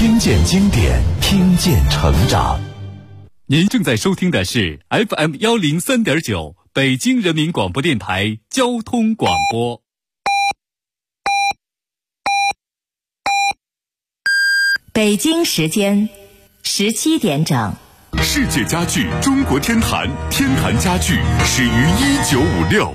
听见经典，听见成长。 您正在收听的是 FM103.9 北京人民广播电台交通广播。 北京时间17点整。 世界家具中国天坛，天坛家具始于1956。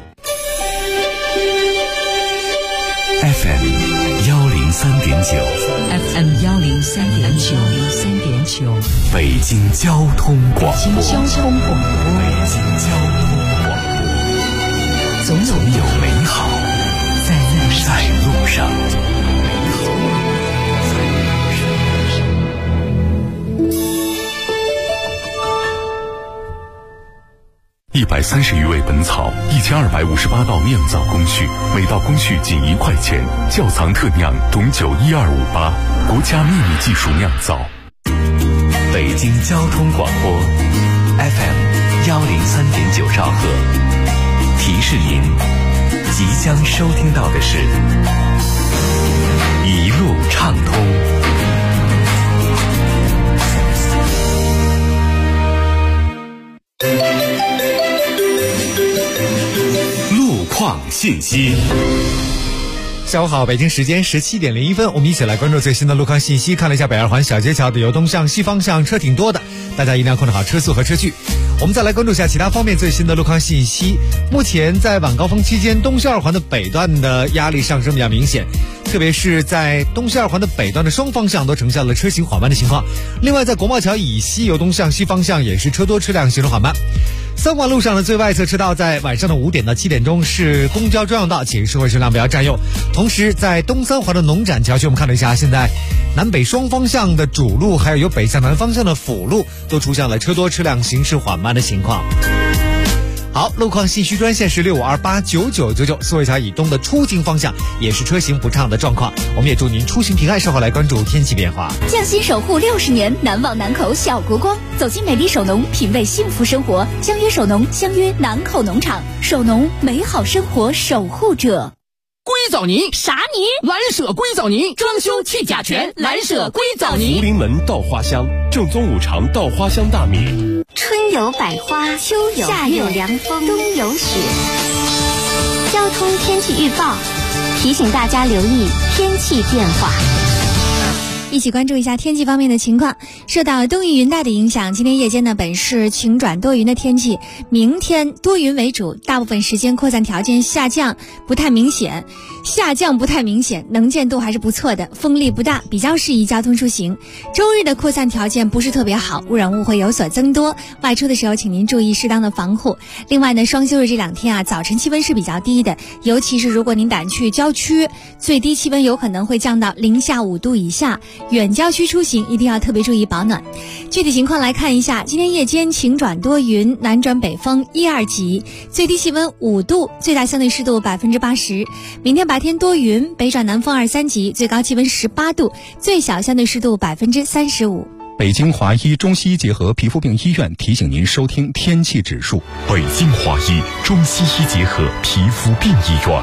FM103.9 北京交通广播。总有美好在路上。130余味本草，1258道酿造工序，每道工序仅1块钱。窖藏特酿种酒12588，国家秘密技术酿造。北京交通广播 FM103.9 兆赫，提示您即将收听到的是一路畅通。况信息。 下午好，北京时间17点01分，我们一起来关注最新的路况信息。看了一下北二环小街桥的由东向西方向车挺多的，大家一定要控制好车速和车距。我们再来关注一下其他方面最新的路况信息。目前在晚高峰期间，东西二环的北段的压力上升比较明显，特别是在东西二环的北段的双方向都呈现了车行缓慢的情况。另外在国贸桥以西由东向西方向也是车多车辆行驶缓慢。三环路上的最外侧车道在晚上的5点到7点钟是公交专用道，请社会车辆不要占用。同时在东三环的农展桥区，我们看了一下，现在南北双方向的主路还有由北向南方向的辅路都出现了车多车辆行驶缓慢的情况。好，路况信息专线是65289999，苏卫桥以东的出京方向也是车行不畅的状况。我们也祝您出行平安。稍后来关注天气变化。 匠心守护60年，难忘南口小国光。走进美丽首农，品味幸福生活。相约首农，相约南口农场。首农，美好生活守护者。 硅藻泥啥泥？ 蓝舍硅藻泥，装修去甲醛，蓝舍硅藻泥。 福临门稻花香，正宗五常稻花香大米。 春有百花，秋有夏有凉风，冬有雪。交通天气预报提醒大家留意天气变化。 一起关注一下天气方面的情况。受到东移云带的影响，今天夜间呢本是晴转多云的天气，明天多云为主，大部分时间扩散条件下降不太明显，能见度还是不错的，风力不大，比较适宜交通出行。周日的扩散条件不是特别好，污染物会有所增多，外出的时候请您注意适当的防护。另外呢，双休日这2天早晨气温是比较低的，尤其是如果您赶去郊区，最低气温有可能会降到零下5度以下，远郊区出行一定要特别注意保暖。具体情况来看一下，今天夜间晴转多云，南转北风1、2级，最低气温5度，最大相对湿度80%。明天白天多云，北转南风2、3级，最高气温18度，最小相对湿度35%。 北京华医中西医结合皮肤病医院提醒您收听天气指数。 北京华医中西医结合皮肤病医院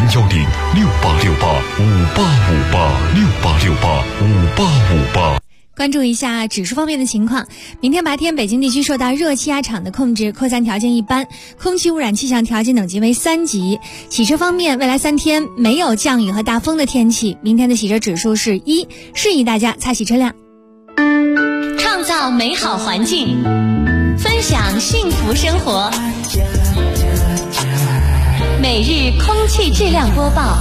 ，0106868585858，68685858。 关注一下指数方面的情况。明天白天北京地区受到热气压场的控制，扩散条件一般，空气污染气象条件等级为3级。洗车方面，未来3天没有降雨和大风的天气，明天的洗车指数是1，适宜大家擦洗车辆。 创造美好环境，分享幸福生活。每日空气质量播报。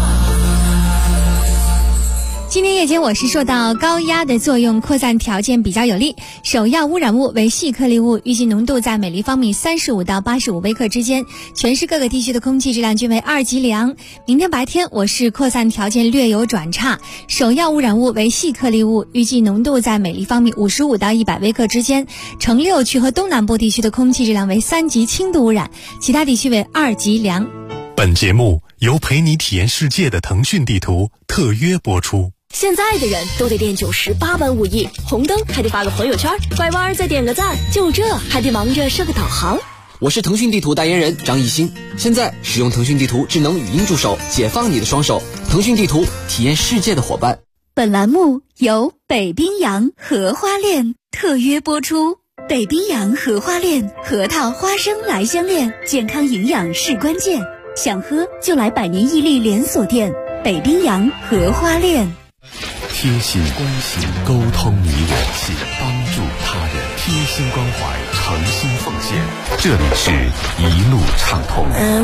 今天夜间我市受到高压的作用，扩散条件比较有利，首要污染物为细颗粒物，预计浓度在每立方米35到85微克之间，全市各个地区的空气质量均为2级良。明天白天我市扩散条件略有转差，首要污染物为细颗粒物，预计浓度在每立方米55到100微克之间，城6区和东南部地区的空气质量为3级轻度污染，其他地区为2级良。 本节目由陪你体验世界的腾讯地图特约播出。 现在的人都得练98般武艺，红灯还得发个朋友圈，拐弯再点个赞，就这还得忙着设个导航。 我是腾讯地图代言人张艺兴，现在使用腾讯地图智能语音助手，解放你的双手。腾讯地图，体验世界的伙伴。 本栏目由北冰洋荷花恋特约播出。北冰洋荷花恋，核桃花生来相恋，健康营养是关键。想喝就来百年屹立连锁店北冰洋荷花恋。 贴心关心，沟通你我，帮助他人，贴心关怀，诚心奉献。这里是一路畅通。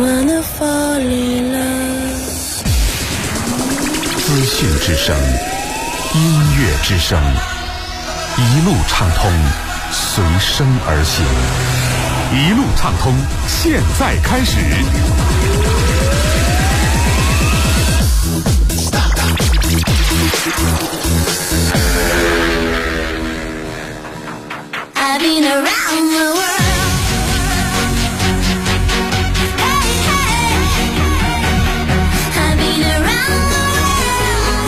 资讯之声，音乐之声，一路畅通，随声而行。一路畅通，现在开始。 I've been around the world. Hey, hey. I've been around the world.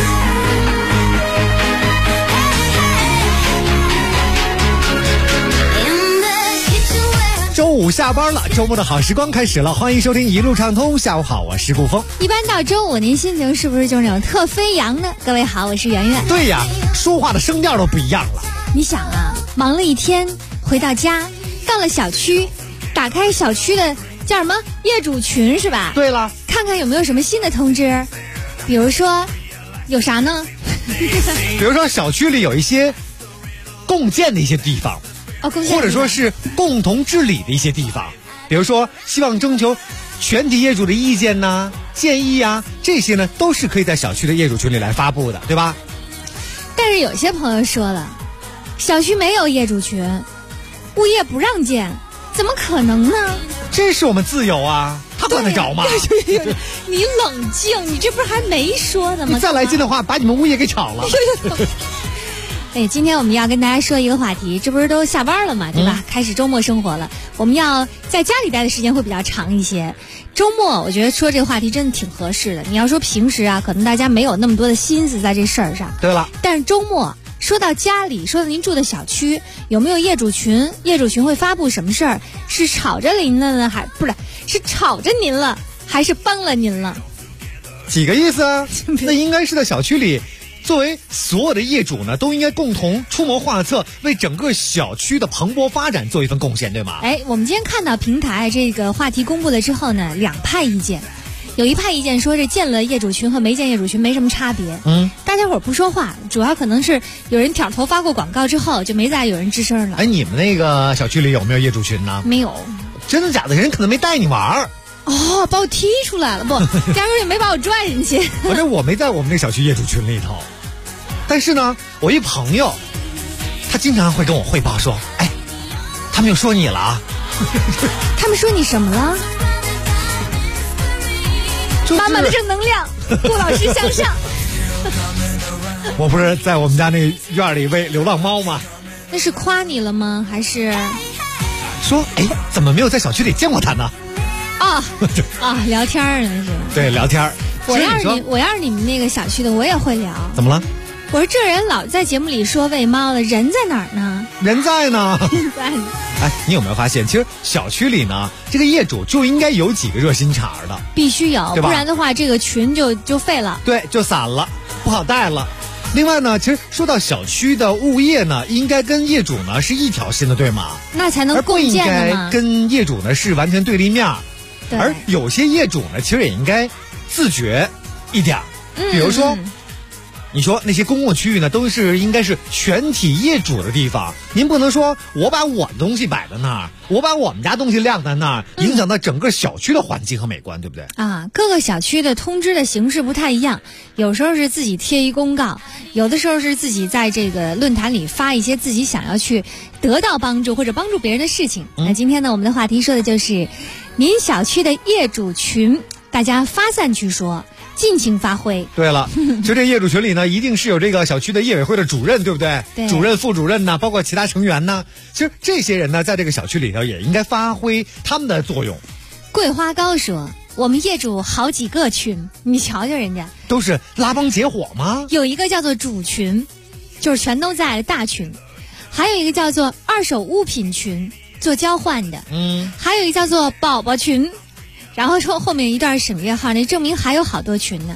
Hey, hey. In the kitchen where 周五下班了，周末的好时光开始了，欢迎收听一路畅通。下午好，我是顾峰。 一般到周五，您心情是不是就是那种特飞扬呢？各位好，我是圆圆。 对呀，说话的声调都不一样了。 你想啊，忙了一天，回到家，到了小区，打开小区的叫什么业主群是吧？ 对了， 看看有没有什么新的通知，比如说有啥呢？ 比如说小区里有一些共建的一些地方，或者说是共同治理的一些地方，比如说希望征求全体业主的意见呐、建议啊，这些呢都是可以在小区的业主群里来发布的，对吧？ 但是有些朋友说了，小区没有业主群，物业不让建，怎么可能呢？ 这是我们自由啊，他管得着吗？ 你冷静，你这不是还没说呢吗？ 你再来劲的话，把你们物业给炒了。 哎，今天我们要跟大家说一个话题，这不是都下班了嘛，对吧？开始周末生活了，我们要在家里待的时间会比较长一些。周末我觉得说这个话题真的挺合适的。你要说平时啊，可能大家没有那么多的心思在这事儿上。 对了， 但是周末说到家里，说到您住的小区有没有业主群？业主群会发布什么事儿？是吵着您了呢，还不是是吵着您了，还是帮了您了？ 几个意思啊？那应该是在小区里，作为所有的业主呢，都应该共同出谋划策，为整个小区的蓬勃发展做一份贡献，对吗？ 哎，我们今天看到平台这个话题公布了之后呢，两派意见。有一派意见说，这建了业主群和没建业主群没什么差别。大家伙不说话，主要可能是有人挑头发过广告之后，就没再有人吱声了。 哎，你们那个小区里有没有业主群呢？ 没有。 真的假的？人可能没带你玩儿。 哦，把我踢出来了，不，压根也没把我拽进去。 反正我没在我们那小区业主群里头，但是呢，我一朋友，他经常会跟我汇报说，哎，他们又说你了啊。 他们说你什么了？满满的正能量，顾老师向上。 我不是在我们家那院里喂流浪猫吗？ 那是夸你了吗？还是说，哎，怎么没有在小区里见过他呢？ 聊天儿那是。 对，聊天儿。 我要是你们那个小区的，我也会聊。 怎么了？ 我说这人老在节目里说喂猫了，人在哪儿呢？ 人在呢。 人在呢。 哎，你有没有发现，其实小区里呢，这个业主就应该有几个热心肠的， 必须有，不然的话，这个群就废了。 对，就散了，不好带了。另外呢，其实说到小区的物业呢，应该跟业主呢是一条心的，对吗？ 那才能共建的嘛。 而不应该跟业主呢是完全对立面。 对。 而有些业主呢，其实也应该自觉一点。比如说。你说那些公共区域呢，都是应该是全体业主的地方，您不能说我把我的东西摆在那儿，我把我们家东西晾在那儿，影响到整个小区的环境和美观，对不对？ 啊，各个小区的通知的形式不太一样，有时候是自己贴一公告，有的时候是自己在这个论坛里发一些自己想要去得到帮助或者帮助别人的事情。那今天呢，我们的话题说的就是您小区的业主群，大家发散去说。尽情发挥。 对了，就这业主群里呢，一定是有这个小区的业委会的主任，对不对？ 对。 主任、副主任呢，包括其他成员呢，其实这些人呢，在这个小区里头也应该发挥他们的作用。 桂花糕说：“我们业主好几个群，你瞧瞧人家都是拉帮结伙吗？ 有一个叫做主群，就是全都在的大群，还有一个叫做二手物品群，做交换的，还有一个叫做宝宝群。”然后说后面一段省略号，那证明还有好多群呢。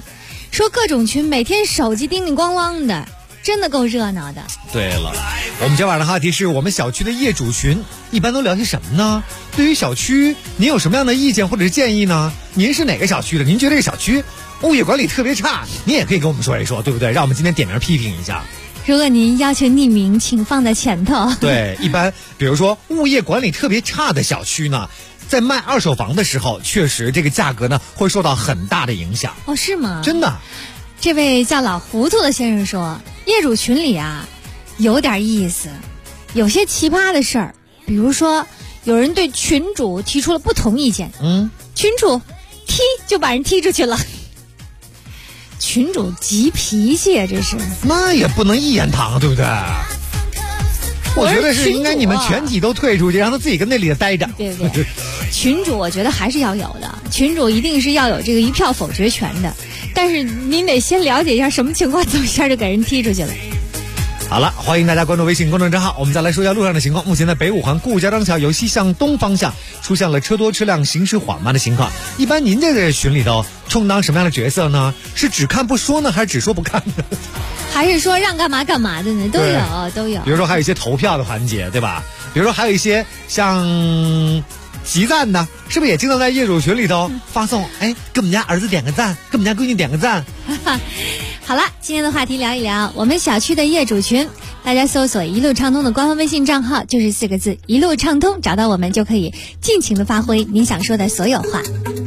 说各种群每天手机叮铃咣啷的，真的够热闹的。 对了，我们今晚的话题是我们小区的业主群一般都聊些什么呢？对于小区您有什么样的意见或者是建议呢？您是哪个小区的？您觉得这个小区物业管理特别差，您也可以跟我们说一说，对不对？让我们今天点名批评一下。 如果您要求匿名，请放在前头。 对，一般比如说物业管理特别差的小区呢，在卖二手房的时候，确实这个价格呢会受到很大的影响。 哦，是吗？ 真的。 这位叫老糊涂的先生说，业主群里啊有点意思，有些奇葩的事儿，比如说有人对群主提出了不同意见，群主踢就把人踢出去了。群主急脾气啊，这是。 那也不能一言堂，对不对？我觉得是应该你们全体都退出去，让他自己跟那里待着。 对不对？群主我觉得还是要有的，群主一定是要有这个一票否决权的，但是您得先了解一下什么情况，怎么一下就给人踢出去了。 好了，欢迎大家关注微信公众账号。我们再来说一下路上的情况。目前在北五环顾家庄桥由西向东方向出现了车多车辆行驶缓慢的情况。一般您这个群里头充当什么样的角色呢？是只看不说呢，还是只说不看呢？ 还是说让干嘛干嘛的呢？都有。 比如说还有一些投票的环节，对吧？比如说还有一些像集赞的，是不是也经常在业主群里头发送？哎，给我们家儿子点个赞，给我们家闺女点个赞。 好了，今天的话题聊一聊我们小区的业主群，大家搜索一路畅通的官方微信账号，就是4个字一路畅通，找到我们就可以尽情的发挥您想说的所有话。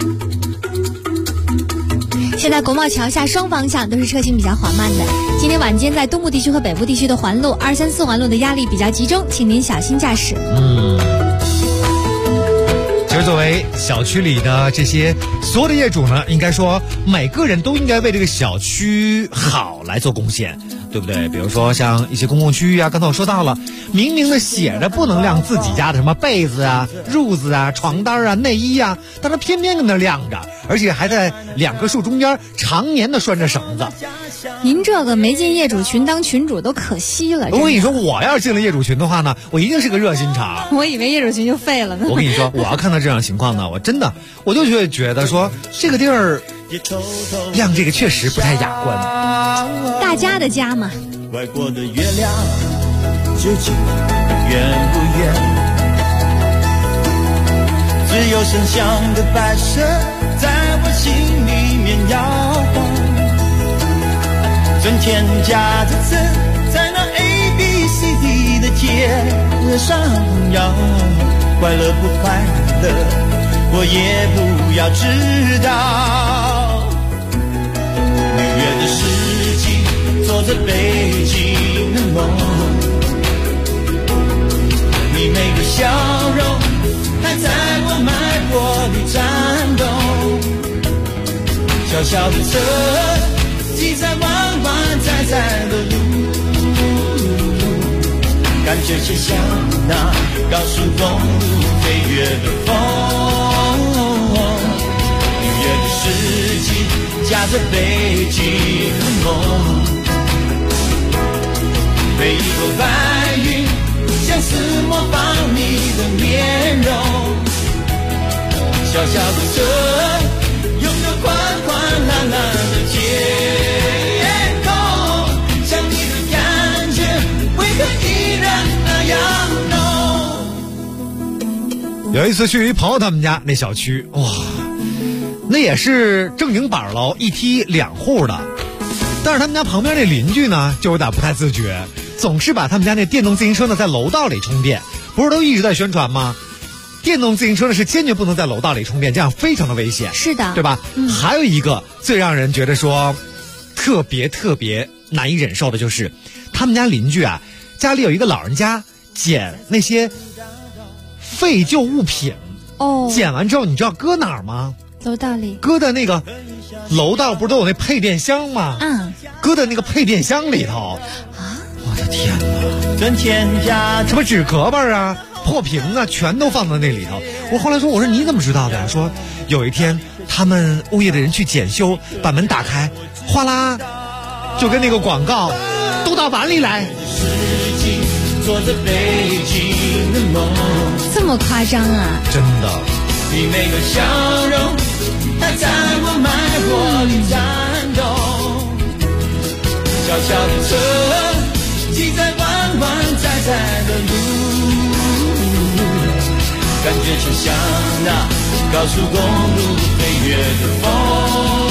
现在国贸桥下双方向都是车行比较缓慢的，今天晚间在东部地区和北部地区的环路2、3、4环路的压力比较集中，请您小心驾驶。 其实作为小区里的这些所有的业主呢，应该说每个人都应该为这个小区好来做贡献，对不对？比如说像一些公共区域啊，刚才我说到了，明明的写着不能晾自己家的什么被子啊、褥子啊、床单啊、内衣啊，但他偏偏跟那晾着，而且还在2棵树中间常年的拴着绳子。 您这个没进业主群当群主都可惜了。 我跟你说，我要是进了业主群的话呢，我一定是个热心肠。 我以为业主群就废了呢。 我跟你说，我要看到这样情况呢，我就会觉得说这个地儿晾这个确实不太雅观。 大家的家嘛。 外国的月亮究竟圆不圆？只有声响的摆设在我心里面摇晃。增加的字在那 ABCD 的街上摇，快乐不快乐我也不要知道。6月的事情做着北京的梦，你每个笑容还在我脉搏里颤动。小小的车骑在弯弯窄窄的路，感觉就像那高速公路飞跃的风。6月的事情夹着北京的梦，每一朵白云像是模仿你的面容。小小的车拥有宽宽蓝蓝的天空，想你的感觉为何依然那样浓。 有一次去朋友他们家那小区，哇，那也是正经板楼，1梯2户的，但是他们家旁边那邻居呢就有点不太自觉，总是把他们家那电动自行车呢在楼道里充电。不是都一直在宣传吗？电动自行车呢是坚决不能在楼道里充电，这样非常的危险。 是的， 对吧？还有一个最让人觉得说特别难以忍受的就是，他们家邻居啊，家里有一个老人家捡那些废旧物品，捡完之后你知道搁哪儿吗？ 楼道里。 搁在那个楼道不是都有那配电箱吗？搁在那个配电箱里头。我的天哪！什么纸壳儿啊、破瓶啊，全都放在那里头。我后来说，我说你怎么知道的呀？说有一天他们物业的人去检修，把门打开，哗啦，就跟那个广告都到碗里来。 这么夸张啊？ 真的。 你每个笑容还在我脉搏里颤动。小小的车骑在弯弯窄窄的路，感觉就像那高速公路飞跃的风。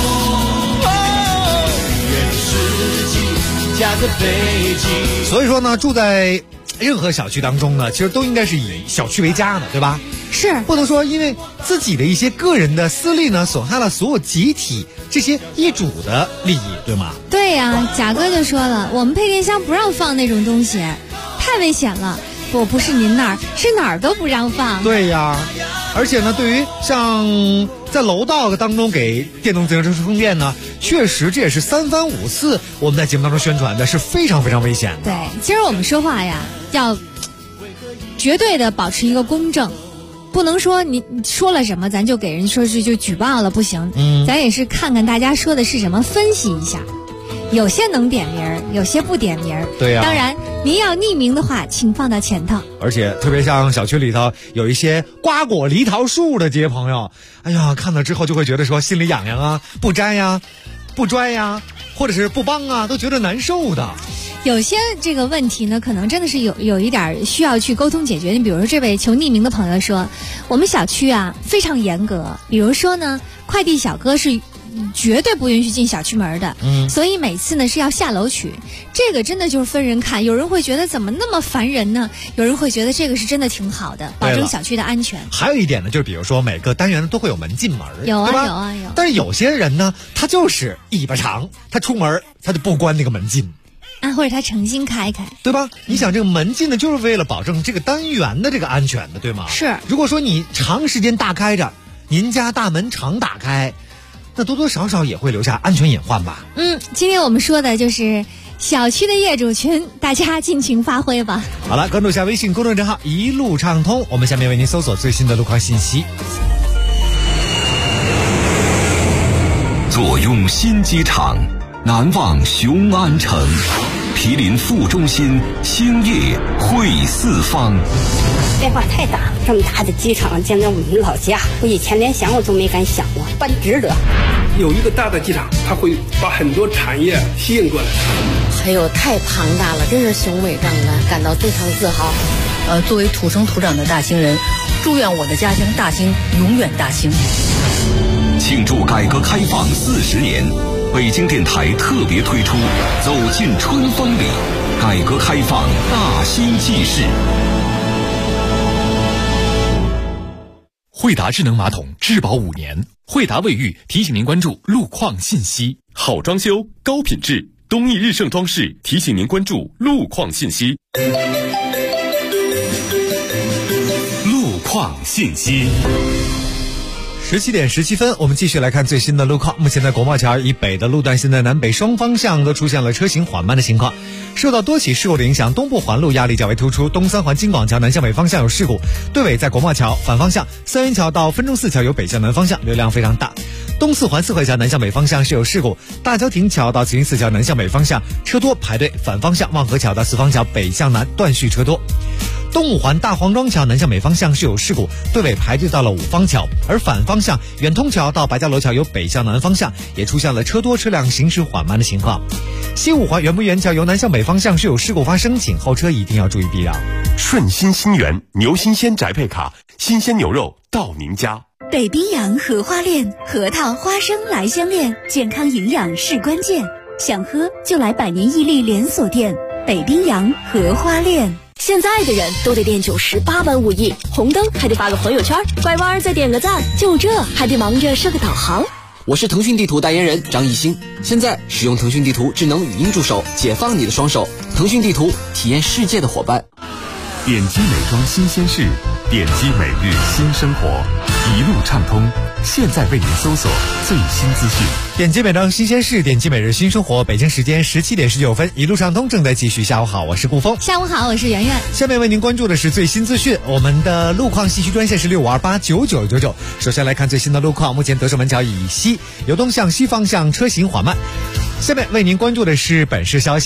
所以说呢，住在任何小区当中呢，其实都应该是以小区为家的，对吧？ 是， 不能说因为自己的一些个人的私利呢，损害了所有集体这些业主的利益，对吗？ 对呀，贾哥就说了，我们配电箱不让放那种东西，太危险了。不是您那儿，是哪儿都不让放。 对呀，而且呢，对于像在楼道当中给电动自行车充电呢，确实这也是3番5次我们在节目当中宣传的，是非常非常危险的。 对，其实我们说话呀，要绝对的保持一个公正，不能说你说了什么咱就给人说是就举报了，不行。咱也是看看大家说的是什么，分析一下。有些能点名，有些不点名。 对呀， 当然您要匿名的话，请放到前头。 而且特别像小区里头有一些瓜果梨桃树的这些朋友，哎呀，看了之后就会觉得说心里痒痒啊，不摘呀，不拽呀，或者是不帮啊，都觉得难受的。 有些这个问题呢，可能真的是有一点需要去沟通解决。你比如说这位求匿名的朋友说，我们小区啊非常严格，比如说呢，快递小哥是绝对不允许进小区门的，所以每次呢是要下楼取。这个真的就是分人看，有人会觉得怎么那么烦人呢？有人会觉得这个是真的挺好的，保证小区的安全。 还有一点呢，就是比如说每个单元都会有门禁门， 有啊对吧？ 有啊有。 但是有些人呢，他就是尾巴长，他出门他就不关那个门禁。 或者他诚心开开， 对吧？你想这个门禁呢，就是为了保证这个单元的这个安全的，对吗？ 是。 如果说你长时间大开着，您家大门常打开，那多多少少也会留下安全隐患吧。 今天我们说的就是小区的业主群，大家尽情发挥吧。 好了，关注一下微信公众账号一路畅通，我们下面为您搜索最新的路况信息。 坐拥新机场，难忘雄安城，毗邻副中心，兴业汇四方。 变化太大，这么大的机场将在我们老家，我以前连想我都没敢想过，办值得。 有一个大的机场，它会把很多产业吸引过来。 还有太庞大了，真是雄伟壮观，感到非常自豪。 作为土生土长的大兴人，祝愿我的家乡大兴永远大兴。 庆祝改革开放40年，北京电台特别推出《走进春风里》，改革开放大兴纪事。 惠达智能马桶质保5年，惠达卫浴提醒您关注路况信息。 好装修，高品质，东义日盛装饰提醒您关注路况信息。 路况信息。 17点17分，我们继续来看最新的路况。目前在国贸桥以北的路段，现在南北双方向都出现了车行缓慢的情况。受到多起事故的影响，东部环路压力较为突出，东三环京广桥南向北方向有事故，对尾在国贸桥反方向，三元桥到分钟寺桥有北向南方向流量非常大。东四环四惠桥南向北方向是有事故，大郊亭桥到慈云寺桥南向北方向车多排队，反方向望河桥到四方桥北向南断续车多。东五环大黄庄桥南向北方向是有事故，对尾排队到了五方桥，而反方向远通桥到白家楼桥有北向南方向也出现了车多车辆行驶缓慢的情况。西五环园博园桥由南向北方向是有事故发生，请后车一定要注意避让。 顺心新源牛新鲜宅配卡，新鲜牛肉到您家。 北冰洋荷花链，核桃花生来相恋，健康营养是关键，想喝就来百年屹立连锁店北冰洋荷花链。 现在的人都得练98般武艺，红灯还得发个朋友圈，拐弯再点个赞，就这还得忙着设个导航。 我是腾讯地图代言人张艺兴，现在使用腾讯地图智能语音助手，解放你的双手。腾讯地图，体验世界的伙伴。 点击美妆新鲜事，点击每日新生活，一路畅通。现在为您搜索最新资讯。 点击美妆新鲜事，点击每日新生活。北京时间17点19分，一路畅通正在继续。下午好，我是顾峰。 下午好，我是圆圆。 下面为您关注的是最新资讯。我们的路况信息专线是65289999。首先来看最新的路况，目前德胜门桥以西由东向西方向车行缓慢。下面为您关注的是本市消息。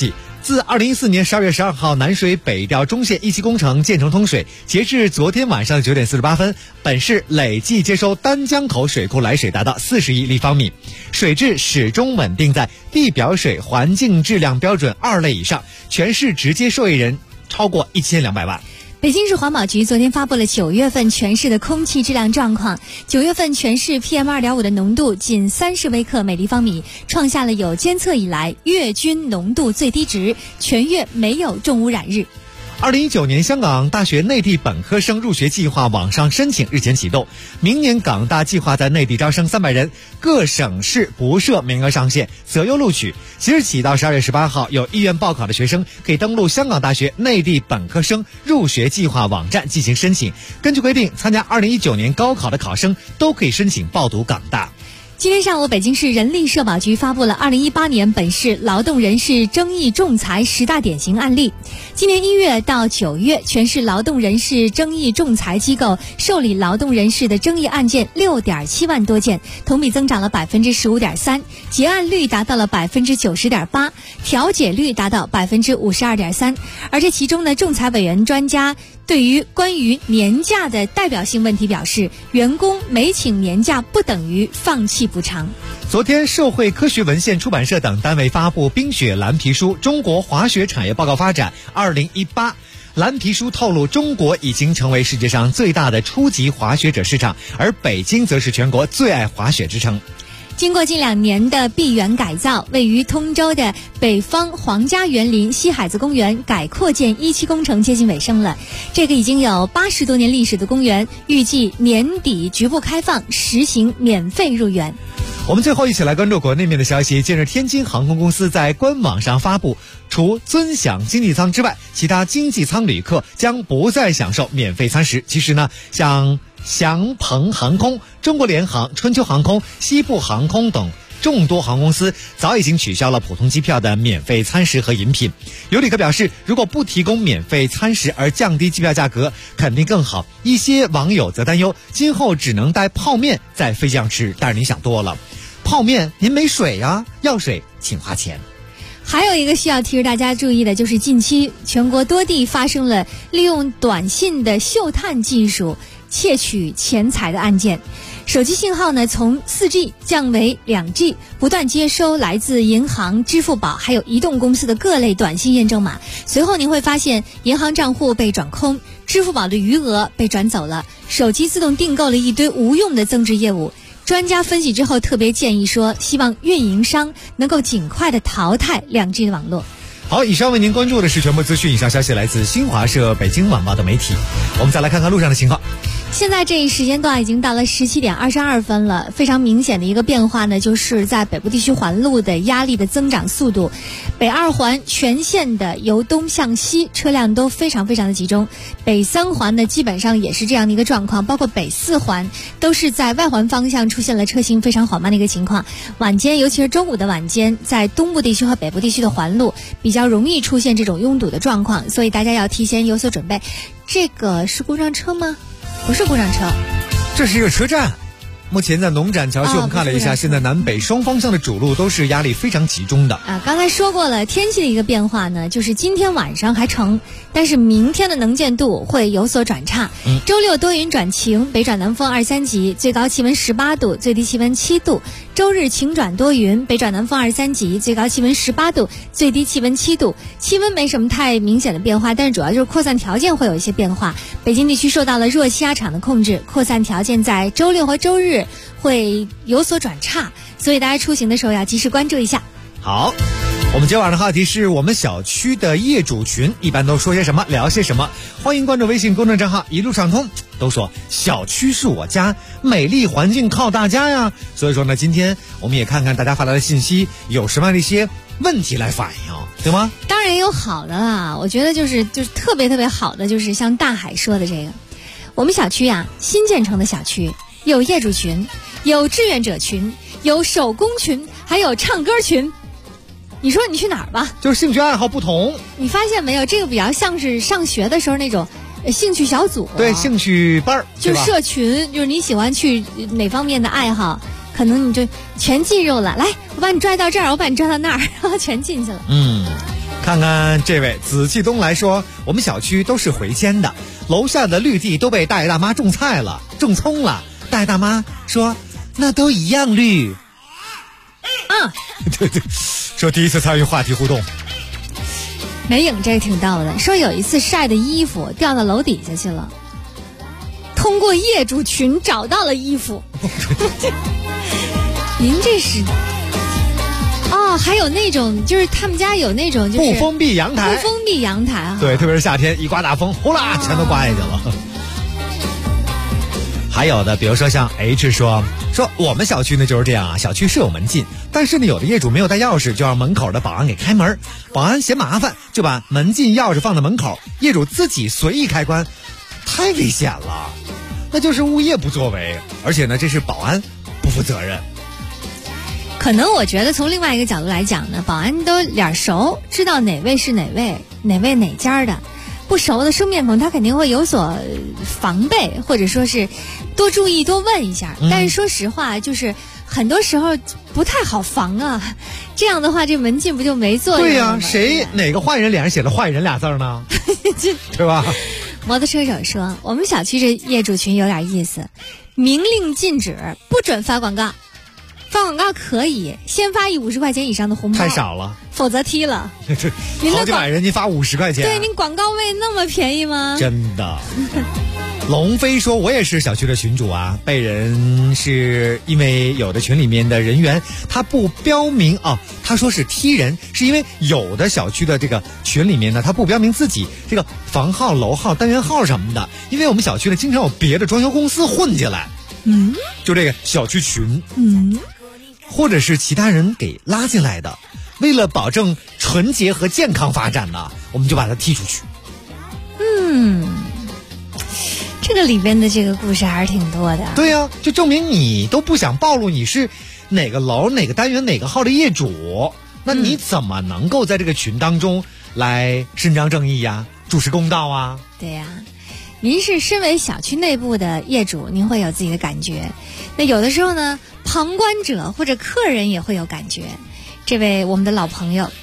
自2014年12月12号南水北调中线1期工程建成通水，截至昨天晚上9点48分，本市累计接收丹江口水库来水达到40亿立方米，水质始终稳定在地表水环境质量标准2类以上，全市直接受益人超过1200万。 北京市环保局昨天发布了9月份全市的空气质量状况。9月份全市 PM2.5 的浓度仅30微克每立方米，创下了有监测以来月均浓度最低值，全月没有重污染日。 2019年香港大学内地本科生入学计划网上申请日前启动，明年港大计划在内地招生300人，各省市不设名额上限，择优录取。即日起到12月18号，有意愿报考的学生可以登录香港大学内地本科生入学计划网站进行申请。根据规定，参加2019年高考的考生都可以申请报读港大。 今天上午，北京市人力社保局发布了2018年本市劳动人事争议仲裁10大典型案例。今年1月到9月，全市劳动人事争议仲裁机构受理劳动人事的争议案件6.7万多件，同比增长了15.3%，结案率达到了90.8%，调解率达到52.3%。而这其中呢，仲裁委员专家对于关于年假的代表性问题表示，员工没请年假不等于放弃补偿。 昨天，社会科学文献出版社等单位发布《冰雪蓝皮书：中国滑雪产业报告发展2018》。蓝皮书透露，中国已经成为世界上最大的初级滑雪者市场，而北京则是全国最爱滑雪之称。 经过近2年的闭园改造，位于通州的北方皇家园林西海子公园改扩建1期工程接近尾声了。这个已经有80多年历史的公园，预计年底局部开放，实行免费入园。 我们最后一起来关注国内面的消息。近日，天津航空公司在官网上发布，除尊享经济舱之外，其他经济舱旅客将不再享受免费餐食。其实呢，像祥鹏航空、中国联航、春秋航空、西部航空等众多航空公司早已经取消了普通机票的免费餐食和饮品。有旅客表示，如果不提供免费餐食而降低机票价格，肯定更好。一些网友则担忧，今后只能带泡面在飞机上吃。但是你想多了，泡面您没水呀，要水请花钱。 还有一个需要提示大家注意的，就是近期全国多地发生了利用短信的嗅探技术窃取钱财的案件。手机信号呢从 4G 降为 2G， 不断接收来自银行、支付宝还有移动公司的各类短信验证码。随后您会发现，银行账户被转空，支付宝的余额被转走了，手机自动订购了一堆无用的增值业务。专家分析之后特别建议说，希望运营商能够尽快的淘汰 2G 的网络。 好，以上为您关注的是全部资讯。以上消息来自新华社、北京晚报的媒体。我们再来看看路上的情况。 现在这一时间段已经到了17点22分了，非常明显的一个变化呢，就是在北部地区环路的压力的增长速度。北2环全线的由东向西车辆都非常的集中，北3环呢基本上也是这样的一个状况，包括北4环都是在外环方向出现了车行非常缓慢的一个情况。晚间，尤其是中午的晚间，在东部地区和北部地区的环路比较容易出现这种拥堵的状况，所以大家要提前有所准备。这个是故障车吗？不是故障车， 这是一个车站。目前在农展桥区，我们看了一下，现在南北双方向的主路都是压力非常集中的。 刚才说过了，天气的一个变化呢，就是今天晚上还成，但是明天的能见度会有所转差。周六多云转晴，北转南风2、3级，最高气温18度，最低气温7度。周日晴转多云，北转南风2、3级，最高气温18度，最低气温7度。气温没什么太明显的变化，但是主要就是扩散条件会有一些变化。北京地区受到了弱气压场的控制，扩散条件在周六和周日会有所转差，所以大家出行的时候要及时关注一下。 好，我们今晚的话题是我们小区的业主群一般都说些什么，聊些什么。欢迎关注微信公众账号一路畅通。都说小区是我家，美丽环境靠大家呀。所以说呢，今天我们也看看大家发来的信息有什么样的一些问题来反映，对吗？ 当然也有好的啦，我觉得就是特别好的，就是像大海说的这个，我们小区啊，新建成的小区有业主群，有志愿者群，有手工群，还有唱歌群。你说你去哪儿吧？ 就是兴趣爱好不同。 你发现没有，这个比较像是上学的时候那种兴趣小组， 对，兴趣班， 就社群，就是你喜欢去哪方面的爱好，可能你就全进入了。来，我把你拽到这儿，我把你拽到那儿，然后全进去了。 看看这位紫气东来说，我们小区都是回迁的，楼下的绿地都被大爷大妈种菜了，种葱了。大爷大妈说那都一样绿。对，说第一次参与话题互动。 梅影这挺逗的，说有一次晒的衣服掉到楼底下去了，通过业主群找到了衣服。您这是还有那种就是他们家有那种就是不封闭阳台， 不封闭阳台啊。 对，特别是夏天一刮大风，呼啦全都刮下去了。还有的比如说像 H 说我们小区呢就是这样啊，小区是有门禁，但是呢有的业主没有带钥匙，就让门口的保安给开门，保安嫌麻烦就把门禁钥匙放在门口，业主自己随意开关，太危险了，那就是物业不作为，而且呢这是保安不负责任。 可能我觉得从另外一个角度来讲呢，保安都脸熟，知道哪位是哪位哪家的，不熟的生面孔他肯定会有所防备，或者说是多注意多问一下。但是说实话，就是很多时候不太好防啊，这样的话这门禁不就没作用了吗？ 对呀，哪个坏人脸上写了坏人俩字呢？对吧？ 摩托车手说我们小区这业主群有点意思，明令禁止不准发广告，发广告可以先发一50块钱以上的红包， 太少了， 否则踢了。 好几百人您发50块钱， 对，您广告位那么便宜吗？ 真的。龙飞说我也是小区的群主啊，被人是因为有的群里面的人员他不标明他说是踢人，是因为有的小区的这个群里面呢他不标明自己这个房号楼号单元号什么的，因为我们小区呢经常有别的装修公司混进来，就这个小区群或者是其他人给拉进来的，为了保证纯洁和健康发展呢，我们就把它踢出去。 这个里边的这个故事还是挺多的。 对呀，就证明你都不想暴露你是哪个楼哪个单元哪个号的业主，那你怎么能够在这个群当中来伸张正义呀，主持公道啊？ 对呀，您是身为小区内部的业主，您会有自己的感觉，那有的时候呢旁观者或者客人也会有感觉。这位我们的老朋友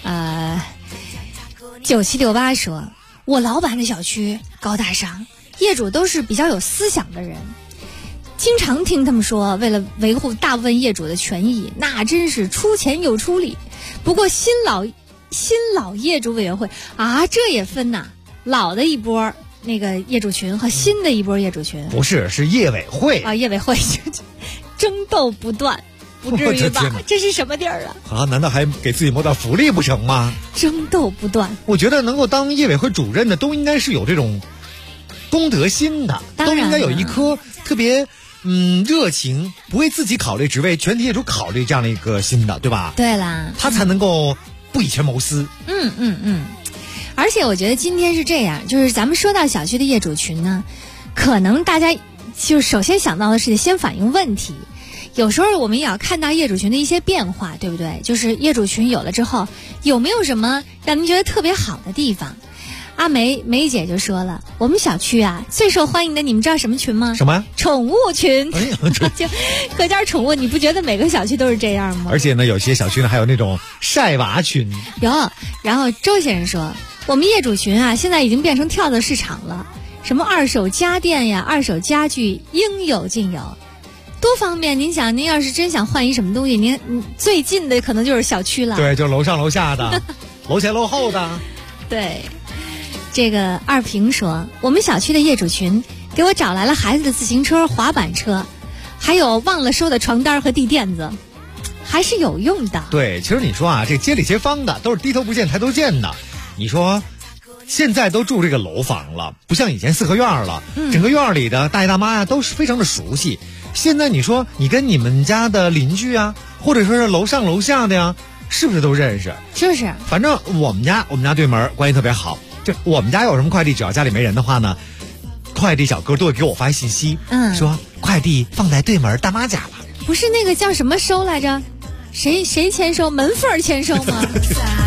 9768说，我老板的小区高大上，业主都是比较有思想的人，经常听他们说为了维护大部分业主的权益，那真是出钱又出力。不过新老业主委员会这也分呐，老的一波那个业主群和新的一波业主群， 不是业委会业委会争斗不断，不至于吧？这是什么地儿啊？ 难道还给自己谋点福利不成吗？ 争斗不断， 我觉得能够当业委会主任的都应该是有这种公德心的，都应该有一颗特别热情，不为自己考虑，只为全体业主考虑这样的一个心的，对吧？ 对啦， 他才能够不以权谋私。 而且我觉得今天是这样，就是咱们说到小区的业主群呢，可能大家就首先想到的是先反映问题。有时候我们也要看到业主群的一些变化，对不对？就是业主群有了之后，有没有什么让您觉得特别好的地方？阿梅姐就说了，我们小区最受欢迎的，你们知道什么群吗？ 什么？ 宠物群。就各家宠物，你不觉得每个小区都是这样吗？ 而且呢，有些小区呢还有那种晒娃群。 有。然后周先生说，我们业主群现在已经变成跳蚤市场了，什么二手家电呀、二手家具应有尽有，多方便。您想，您要是真想换一什么东西，您最近的可能就是小区了。 对，就楼上楼下的，楼前楼后的。 对。这个二平说，我们小区的业主群给我找来了孩子的自行车、滑板车，还有忘了收的床单和地垫子，还是有用的。 对，其实你说这街里街坊的都是低头不见抬头见的。你说现在都住这个楼房了，不像以前四合院了，整个院里的大爷大妈都是非常的熟悉。现在你说你跟你们家的邻居或者说是楼上楼下的呀，是不是都认识？ 就是。 反正我们家对门关系特别好。就我们家有什么快递，只要家里没人的话呢，快递小哥都会给我发信息，说快递放在对门大妈家了。 不是那个叫什么收来着？谁签收？门缝签收吗？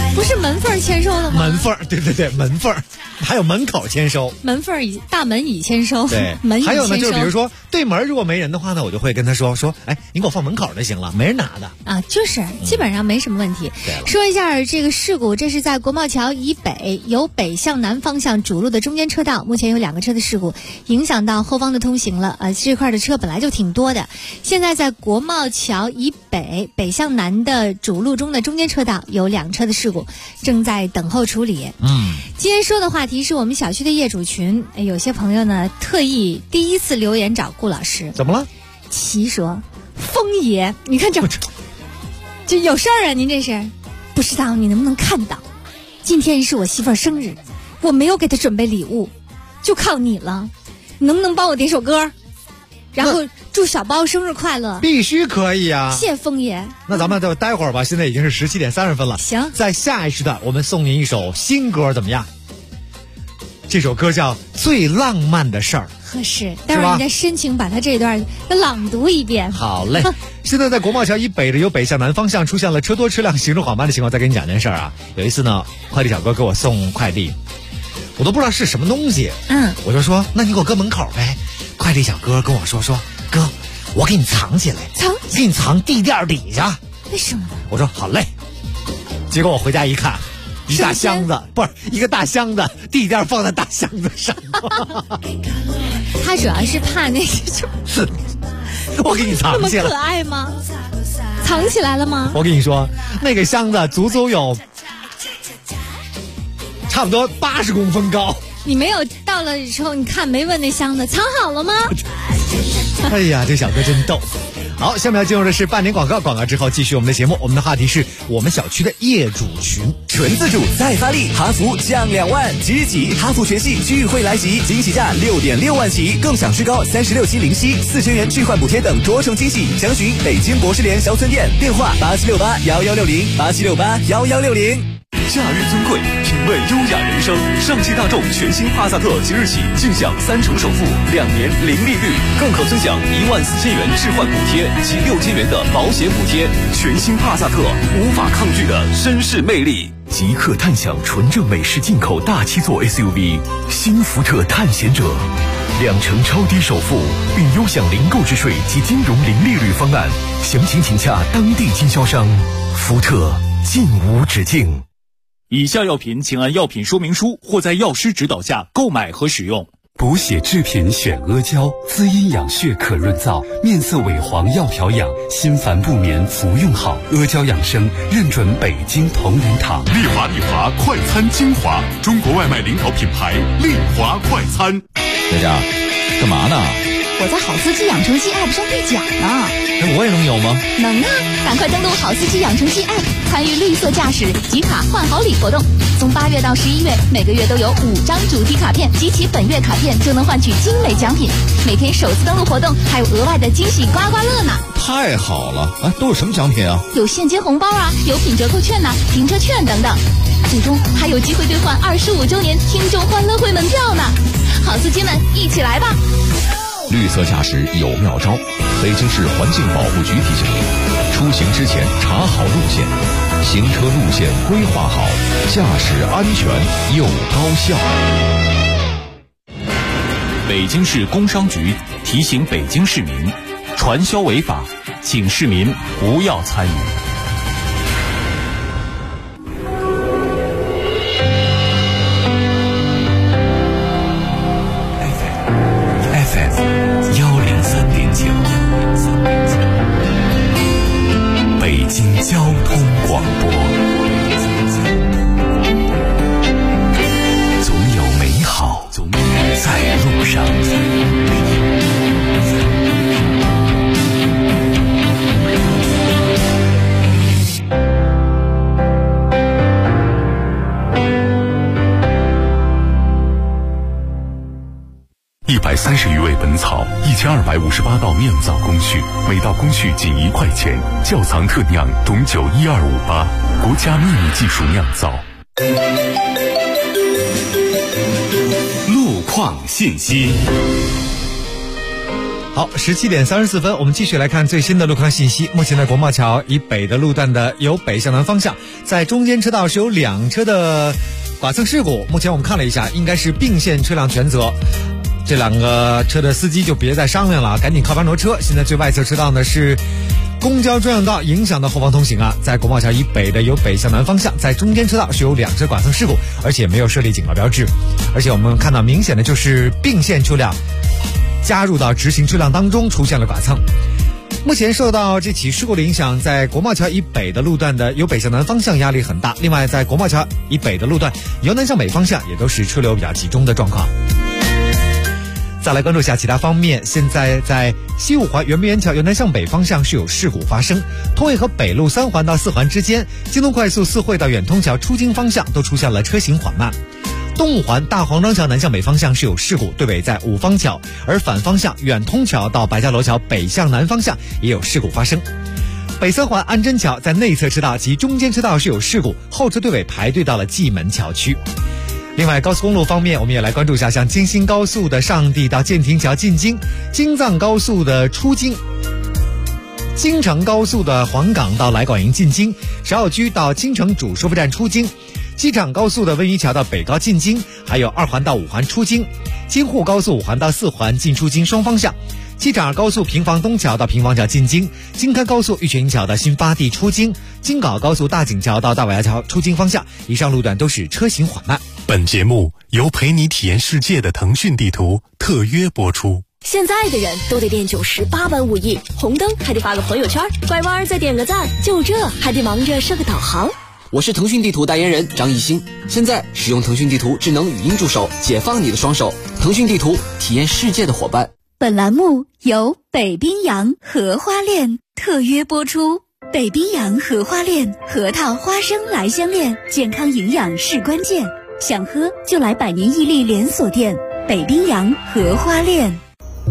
不是门缝签收的吗？ 门缝，对，门缝，还有门口签收。 门缝以大门已签收， 对， 门已签收。 还有呢，就是比如说对门如果没人的话呢，我就会跟他说，哎，你给我放门口就行了，没人拿的啊，就是基本上没什么问题。说一下这个事故，这是在国贸桥以北由北向南方向主路的中间车道，目前有2个车的事故，影响到后方的通行了。这块的车本来就挺多的，现在在国贸桥以北向南的主路中的中间车道有2车的事故，正在等候处理。今天说的话题是我们小区的业主群，有些朋友呢特意第一次留言找顾老师。 怎么了？ 奇说风爷，你看这有事儿啊，您这是不知道你能不能看到，今天是我媳妇儿生日，我没有给她准备礼物，就靠你了，能不能帮我点首歌，然后祝小包生日快乐？ 必须可以啊！ 谢风爷。 那咱们就待会儿吧，现在已经是17点30分了。 行， 在下一时段我们送您一首新歌，怎么样？这首歌叫《最浪漫的事儿》， 合适。待会儿你再深情把它这段朗读一遍。 好嘞。现在在国贸桥以北的由北向南方向出现了车多车辆行驶缓慢的情况，再跟你讲件事儿啊。有一次呢，快递小哥给我送快递，我都不知道是什么东西，我就说那你给我搁门口呗。快递小哥跟我说哥，我给你藏起来，给你藏地垫底下。 为什么呢？ 我说好嘞。结果我回家一看，一大箱子，不是一个大箱子，地垫放在大箱子上。 他主要是怕那个， 我给你藏起来。 那么可爱吗？藏起来了吗？ 我跟你说，那个箱子足足有差不多80公分高。 你没有到了之后，你看没问那箱子藏好了吗？ 哎呀，这小哥真逗。好，下面要进入的是半点广告，广告之后继续我们的节目。我们的话题是我们小区的业主群， 纯自主再发力，哈弗降2万，即日起哈弗全系聚会来袭，惊喜价6.6万起，更享最高36期零息，4000元置换补贴等多重惊喜。详询北京博士联小村店，电话87681160，87681160。 假日尊贵，品味优雅人生。上汽大众全新帕萨特即日起尽享3成首付，2年零利率，更可尊享14000元置换补贴及6000元的保险补贴。全新帕萨特，无法抗拒的绅士魅力。即刻探享纯正美式进口大7座 SUV 新福特探险者，2成超低首付，并优享零购置税及金融零利率方案。详情请洽当地经销商。福特，尽无止境。 以下药品请按药品说明书或在药师指导下购买和使用。 补血制品选阿胶，滋阴养血可润燥，面色萎黄要调养，心烦不眠服用好。阿胶养生认准北京同仁堂。 丽华快餐精华，中国外卖领导品牌丽华快餐。 佳佳，干嘛呢？ 我在好司机养成系 App 上兑奖呢。 我也能有吗？ 能啊！赶快登录好司机养成系 App， 参与绿色驾驶集卡换好礼活动。从8月到11月，每个月都有5张主题卡片，集齐本月卡片就能换取精美奖品。每天首次登录活动还有额外的惊喜刮刮乐呢！ 太好了！都有什么奖品啊？ 有现金红包啊，有品折扣券停车券等等。最终还有机会兑换25周年听众欢乐会门票呢！好司机们，一起来吧！ 绿色驾驶有妙招，北京市环境保护局提醒您：出行之前查好路线，行车路线规划好，驾驶安全又高效。 北京市工商局提醒北京市民，传销违法，请市民不要参与。 北京交通广播，总有美好在路上。130余味本草，1258道酿造工序，每道工序仅1块钱。窖藏特酿董酒12588，国家秘密技术酿造。路况信息。 好，17点34分，我们继续来看最新的路况信息。目前在国贸桥以北的路段的由北向南方向，在中间车道是有2车的剐蹭事故。目前我们看了一下，应该是并线车辆全责。这2个车的司机就别再商量了，赶紧靠边挪车。现在最外侧车道呢是公交专用道，影响到后方通行啊。在国贸桥以北的由北向南方向，在中间车道是有2车剐蹭事故，而且没有设立警告标志。而且我们看到明显的就是并线车辆加入到直行车辆当中，出现了剐蹭。目前受到这起事故的影响，在国贸桥以北的路段的由北向南方向压力很大。另外，在国贸桥以北的路段由南向北方向也都是车流比较集中的状况。再来关注一下其他方面，现在在西五环圆明园桥由南向北方向是有事故发生，通惠河北路3环到4环之间，京东快速4惠到远通桥出京方向都出现了车行缓慢。东五环大黄庄桥南向北方向是有事故，对尾在五方桥，而反方向远通桥到白家楼桥北向南方向也有事故发生。北3环安贞桥在内侧车道及中间车道是有事故，后车队尾排队到了蓟门桥区。另外，高速公路方面，我们也来关注一下，像京新高速的上地到建亭桥进京，京藏高速的出京，京承高速的黄岗到来广营进京，芍药居到京承主收费站出京，机场高速的温榆桥到北高进京，还有2环到5环出京，京沪高速5环到4环进出京双方向，机场高速平房东桥到平房桥进京，京开高速玉泉营桥到新发地出京，京港高速大井桥到大尾崖桥出京方向，以上路段都是车行缓慢。 本节目由陪你体验世界的腾讯地图特约播出。 现在的人都得练98般武艺，红灯还得发个朋友圈，拐弯再点个赞，就这还得忙着设个导航。 我是腾讯地图代言人张艺兴，现在使用腾讯地图智能语音助手，解放你的双手。腾讯地图，体验世界的伙伴。 本栏目由北冰洋荷花恋特约播出。北冰洋荷花恋核桃花生来香恋，健康营养是关键，想喝就来百年屹立连锁店北冰洋荷花恋。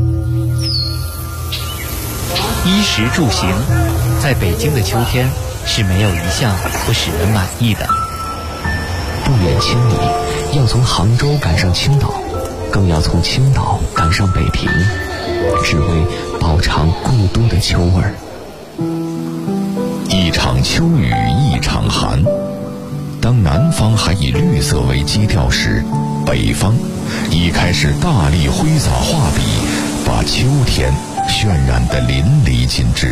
衣食住行，在北京的秋天是没有一项不使人满意的。 不远千里，要从杭州赶上青岛，更要从青岛赶上北平，只为饱尝故都的秋味儿。 一场秋雨一场寒，当南方还以绿色为基调时，北方已开始大力挥洒画笔，把秋天渲染得淋漓尽致。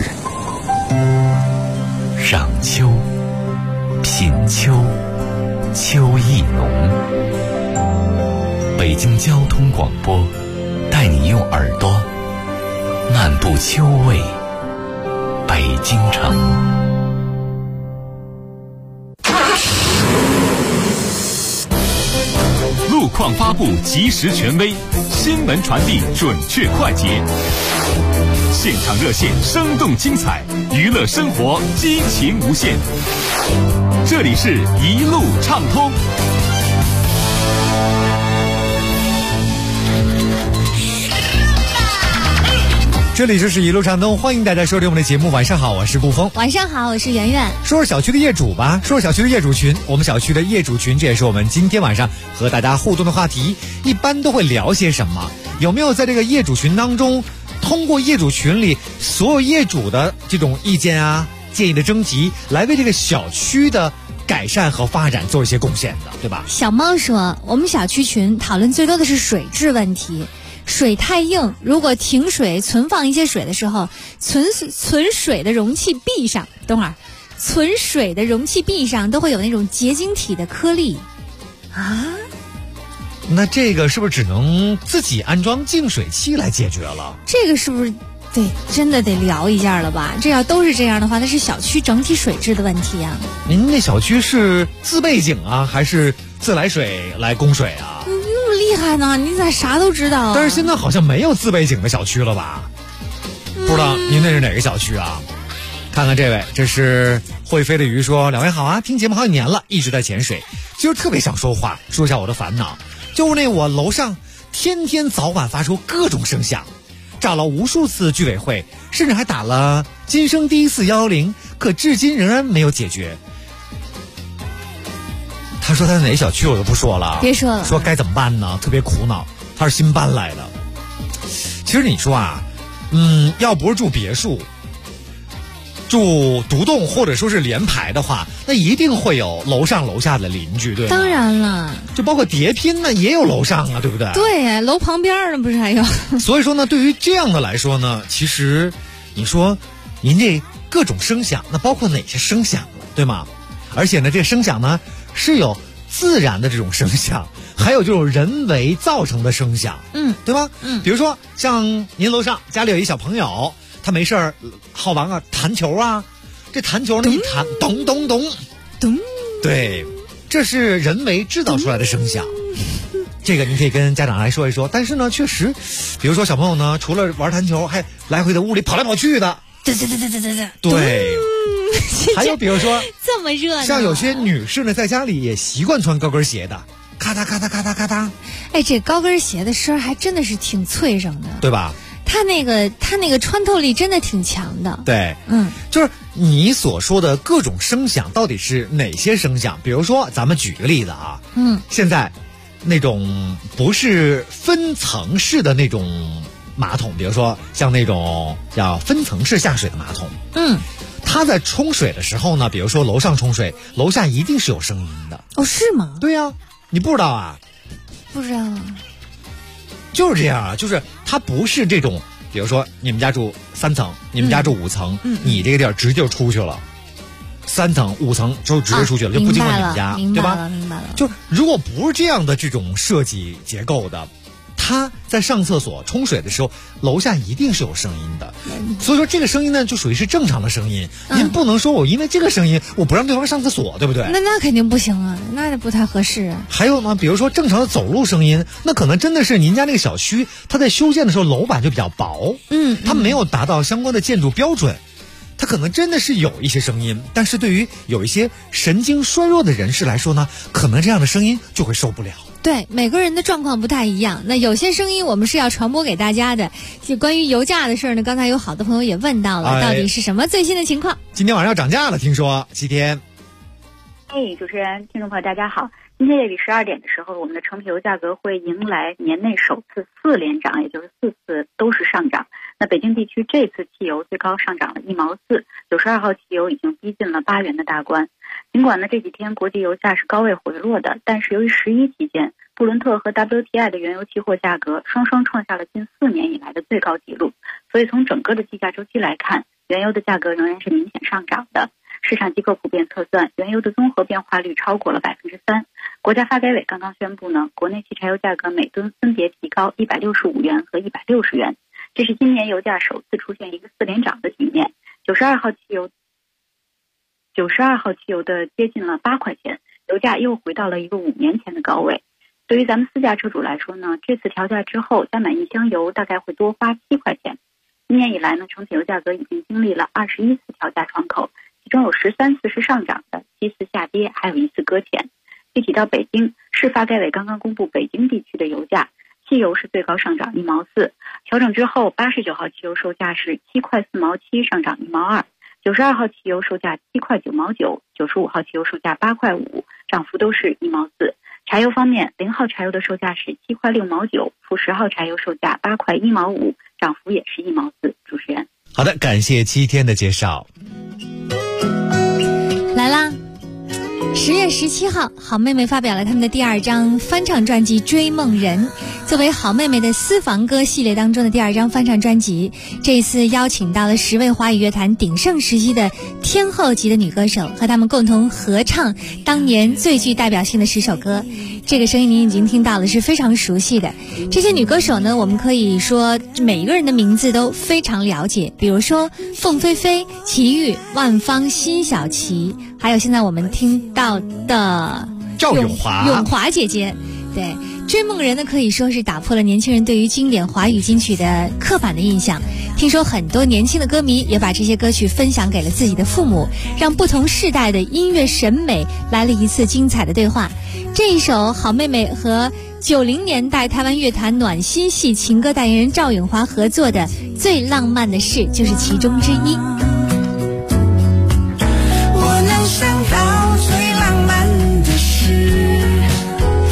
赏秋，品秋，秋意浓。北京交通广播带你用耳朵漫步秋味北京城。 路况发布及时权威，新闻传递准确快捷，现场热线生动精彩，娱乐生活激情无限。这里是一路畅通。 这里就是一路畅通，欢迎大家收听我们的节目。晚上好，我是顾峰。 晚上好，我是圆圆。 说说小区的业主吧，说说小区的业主群。我们小区的业主群，这也是我们今天晚上和大家互动的话题。一般都会聊些什么？有没有在这个业主群当中，通过业主群里所有业主的这种意见啊、建议的征集，来为这个小区的改善和发展做一些贡献的，对吧？ 小猫说，我们小区群讨论最多的是水质问题。水太硬，如果停水存放一些水的时候，存水的容器壁上，等会儿，存水的容器壁上都会有那种结晶体的颗粒啊。 那这个是不是只能自己安装净水器来解决了？ 这个是不是对真的得聊一下了吧？这要都是这样的话，那是小区整体水质的问题啊。 您那小区是自备井啊，还是自来水来供水啊？ 厉害呢，你咋啥都知道啊？ 但是现在好像没有自备井的小区了吧？不知道您那是哪个小区啊？看看这位，这是会飞的鱼说，两位好啊，听节目好几年了，一直在潜水，其实特别想说话，说一下我的烦恼，就是那我楼上天天早晚发出各种声响，找了无数次居委会，甚至还打了今生第1410，可至今仍然没有解决。他说他在哪个小区我就不说了， 别说了， 说该怎么办呢？特别苦恼，他是新搬来的。其实你说啊， 要不是住别墅，住独栋或者说是联排的话，那一定会有楼上楼下的邻居，对吗？ 当然了， 就包括叠拼呢，也有楼上啊，对不对？ 对，楼旁边呢不是还有？ 所以说呢，对于这样的来说呢，其实你说您这各种声响，那包括哪些声响了，对吗？而且呢，这个声响呢是有自然的这种声响，还有这种人为造成的声响，对吗？比如说像您楼上家里有一小朋友，他没事好玩啊，弹球啊，这弹球呢一弹，咚咚咚咚， 对，这是人为制造出来的声响。这个你可以跟家长来说一说。但是呢，确实，比如说小朋友呢，除了玩弹球，还来回在屋里跑来跑去的。对。还有比如说这么热闹， 像有些女士呢，在家里也习惯穿高跟鞋的，咔嗒咔嗒咔嗒咔嗒。 哎，这高跟鞋的声还真的是挺脆声的， 对吧？ 它那个穿透力真的挺强的。 对，就是你所说的各种声响到底是哪些声响？比如说咱们举个例子啊，现在那种不是分层式的那种马桶，比如说像那种叫分层式下水的马桶，它在冲水的时候呢，比如说楼上冲水，楼下一定是有声音的。 哦，是吗？ 对呀，你不知道啊？ 不知道啊。 就是这样啊，就是它不是这种，比如说你们家住3层，你们家住5层，你这个地儿直接就出去了，3层5层就直接出去了，就不经过你们家，对吧？ 明白了。 就如果不是这样的这种设计结构的，他在上厕所冲水的时候，楼下一定是有声音的，所以说这个声音呢，就属于是正常的声音。您不能说我因为这个声音，我不让对方上厕所，对不对？ 那肯定不行啊，那不太合适啊。 还有呢，比如说正常的走路声音，那可能真的是您家那个小区，它在修建的时候楼板就比较薄，它没有达到相关的建筑标准。它可能真的是有一些声音，但是对于有一些神经衰弱的人士来说呢，可能这样的声音就会受不了。 对，每个人的状况不太一样。那有些声音我们是要传播给大家的。就关于油价的事儿呢，刚才有好多朋友也问到了，到底是什么最新的情况？ 今天晚上要涨价了，听说7天。 主持人、听众朋友大家好。今天夜里12点的时候，我们的成品油价格会迎来年内首次4连涨，也就是4次都是上涨。那北京地区这次汽油最高上涨了1毛4，92号汽油已经逼近了8元的大关。尽管呢这几天国际油价是高位回落的，但是由于11期间布伦特和 WTI 的原油期货价格双双创下了近4年以来的最高纪录，所以从整个的计价周期来看，原油的价格仍然是明显上涨的。市场机构普遍测算，原油的综合变化率超过了3%。国家发改委刚刚宣布呢，国内汽柴油价格每吨分别提高165元和160元，这是今年油价首次出现一个4连涨的局面。92号汽油的接近了8块钱，油价又回到了一个5年前的高位。对于咱们私家车主来说呢，这次调价之后，再买一箱油大概会多花7块钱。今年以来呢，成品油价格已经经历了21次调价窗口，其中有13次是上涨的，7次下跌，还有1次搁浅。具体到北京市发改委刚刚公布北京地区的油价，汽油是最高上涨1毛4，调整之后89号汽油售价是7块4毛7，上涨1毛2，92号汽油售价7块9毛9，95号汽油售价8块5，涨幅都是1毛4。柴油方面，0号柴油的售价是7块6毛9，负10号柴油售价8块1毛5，涨幅也是1毛4。主持人， 好的，感谢7天的介绍。 来啦！10月17号，好妹妹发表了他们的第2张翻唱专辑《追梦人》，作为好妹妹的私房歌系列当中的第2张翻唱专辑，这一次邀请到了10位华语乐坛鼎盛时期的天后级的女歌手，和他们共同合唱当年最具代表性的10首歌。这个声音您已经听到了，是非常熟悉的。这些女歌手呢，我们可以说每一个人的名字都非常了解，比如说凤飞飞、齐豫、万芳、辛晓琪，还有现在我们听到的赵咏华姐姐。对，追梦人呢可以说是打破了年轻人对于经典华语金曲的刻板的印象。听说很多年轻的歌迷也把这些歌曲分享给了自己的父母，让不同世代的音乐审美来了一次精彩的对话。这一首好妹妹和90年代台湾乐坛暖心系情歌代言人赵咏华合作的《最浪漫的事》就是其中之一。 我能想到最浪漫的事，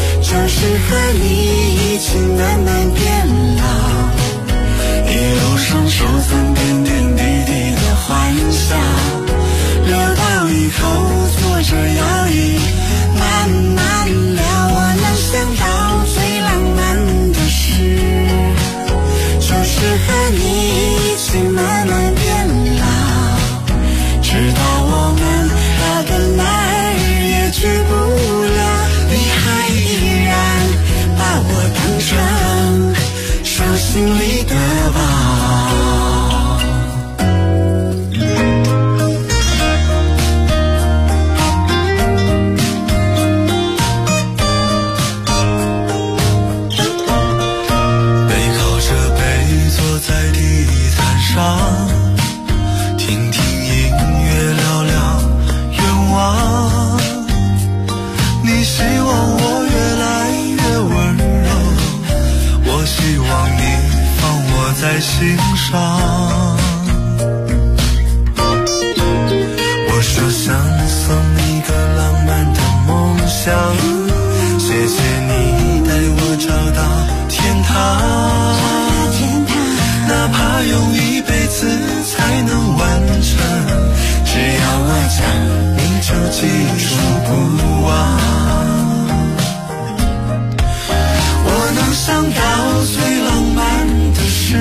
就是和你一起慢慢变老，一路上上收藏点点滴滴的欢笑，留到以后坐着摇椅慢慢聊。我能想到最浪漫的事，就是和你一起慢慢变老，直到我们老的哪儿也去不了，你还依然把我当成手心里的宝。听听音乐，聊聊愿望。你希望我越来越温柔，我希望你放我在心上。我说想送你个浪漫的梦想，谢谢你带我找到天堂。哪怕用一辈子才能完成，只要我讲你就记住不忘。我能想到最浪漫的事，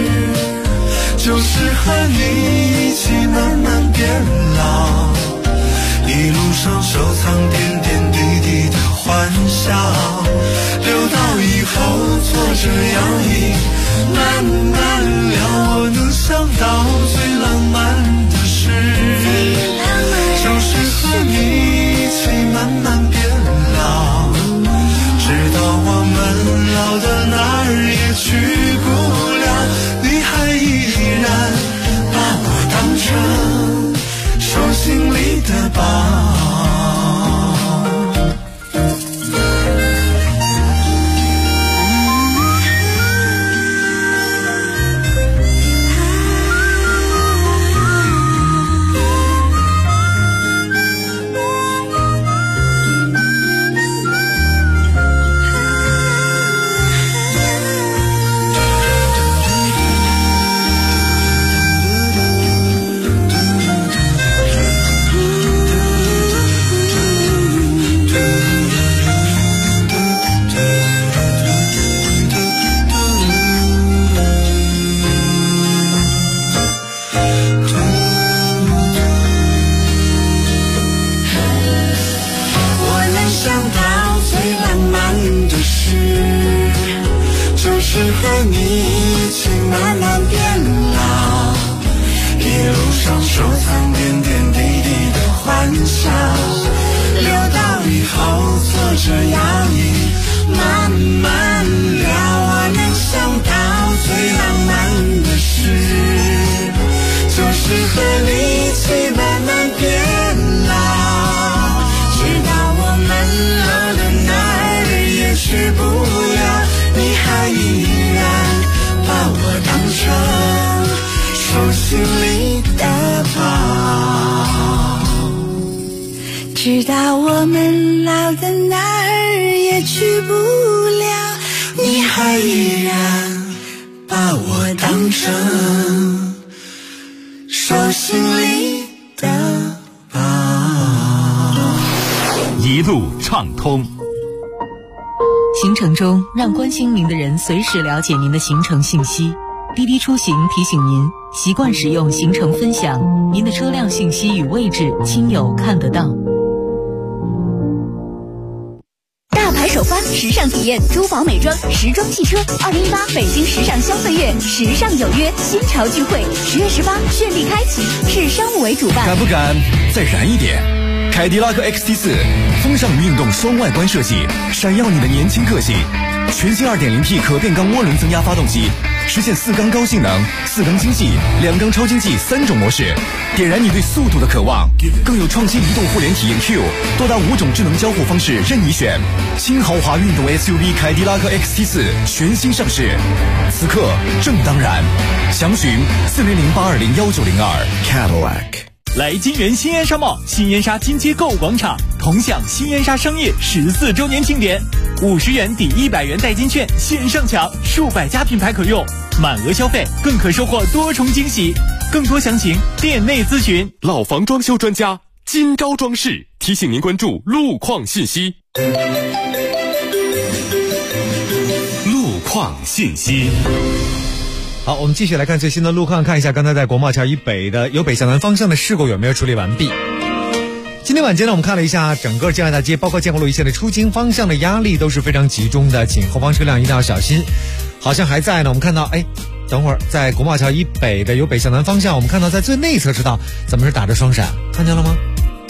就是和你一起慢慢变老，一路上收藏点点滴滴的欢笑，留到以后坐着摇椅慢慢聊。我能想到最浪漫的事，就是和你一起慢慢变老，直到我们老的哪儿也去不了，你还依然把我当成手心里的宝。和你一起慢慢变老，一路上收藏点点滴滴的欢笑，留到以后坐着摇椅慢慢聊。我能想到最浪漫的事，就是和你一起慢慢变老，直到我们老的哪儿也去不了，你还依然把我当成手心里的宝，直到我们老的哪儿也去不了，你还依然把我当成手心里的宝。 一路畅通。 行程中，让关心您的人随时了解您的行程信息。滴滴出行提醒您，习惯使用行程分享，您的车辆信息与位置，亲友看得到。 大牌首发，时尚体验，珠宝美妆，时装汽车。2018北京时尚消费月，时尚有约，新潮聚会，10月18绚丽开启，市商务为主办。 敢不敢再燃一点？凯迪拉克 XT4 风尚与运动双外观设计，闪耀你的年轻个性。全新 2.0T 可变缸涡轮增压发动机，实现4缸高性能、4缸经济、2缸超经济3种模式，点燃你对速度的渴望。更有创新移动互联体验 Q， 多达5种智能交互方式任你选。轻豪华运动 SUV 凯迪拉克 XT4 全新上市，此刻正当然。详询4008201902 Cadillac。 来金源新燕莎贸新燕莎金街购物广场，同享新燕莎商业14周年庆典，50元抵100元代金券线上抢，数百家品牌可用，满额消费更可收获多重惊喜。更多详情店内咨询。 老房装修专家金高装饰提醒您关注路况信息。路况信息。 好，我们继续来看最新的路况，看一下刚才在国贸桥以北的由北向南方向的事故有没有处理完毕。今天晚间呢，我们看了一下整个建外大街，包括建国路一线的出京方向的压力都是非常集中的，请后方车辆一定要小心。好像还在呢，我们看到，等会儿在国贸桥以北的由北向南方向，我们看到在最内侧车道怎么是打着双闪，看见了吗？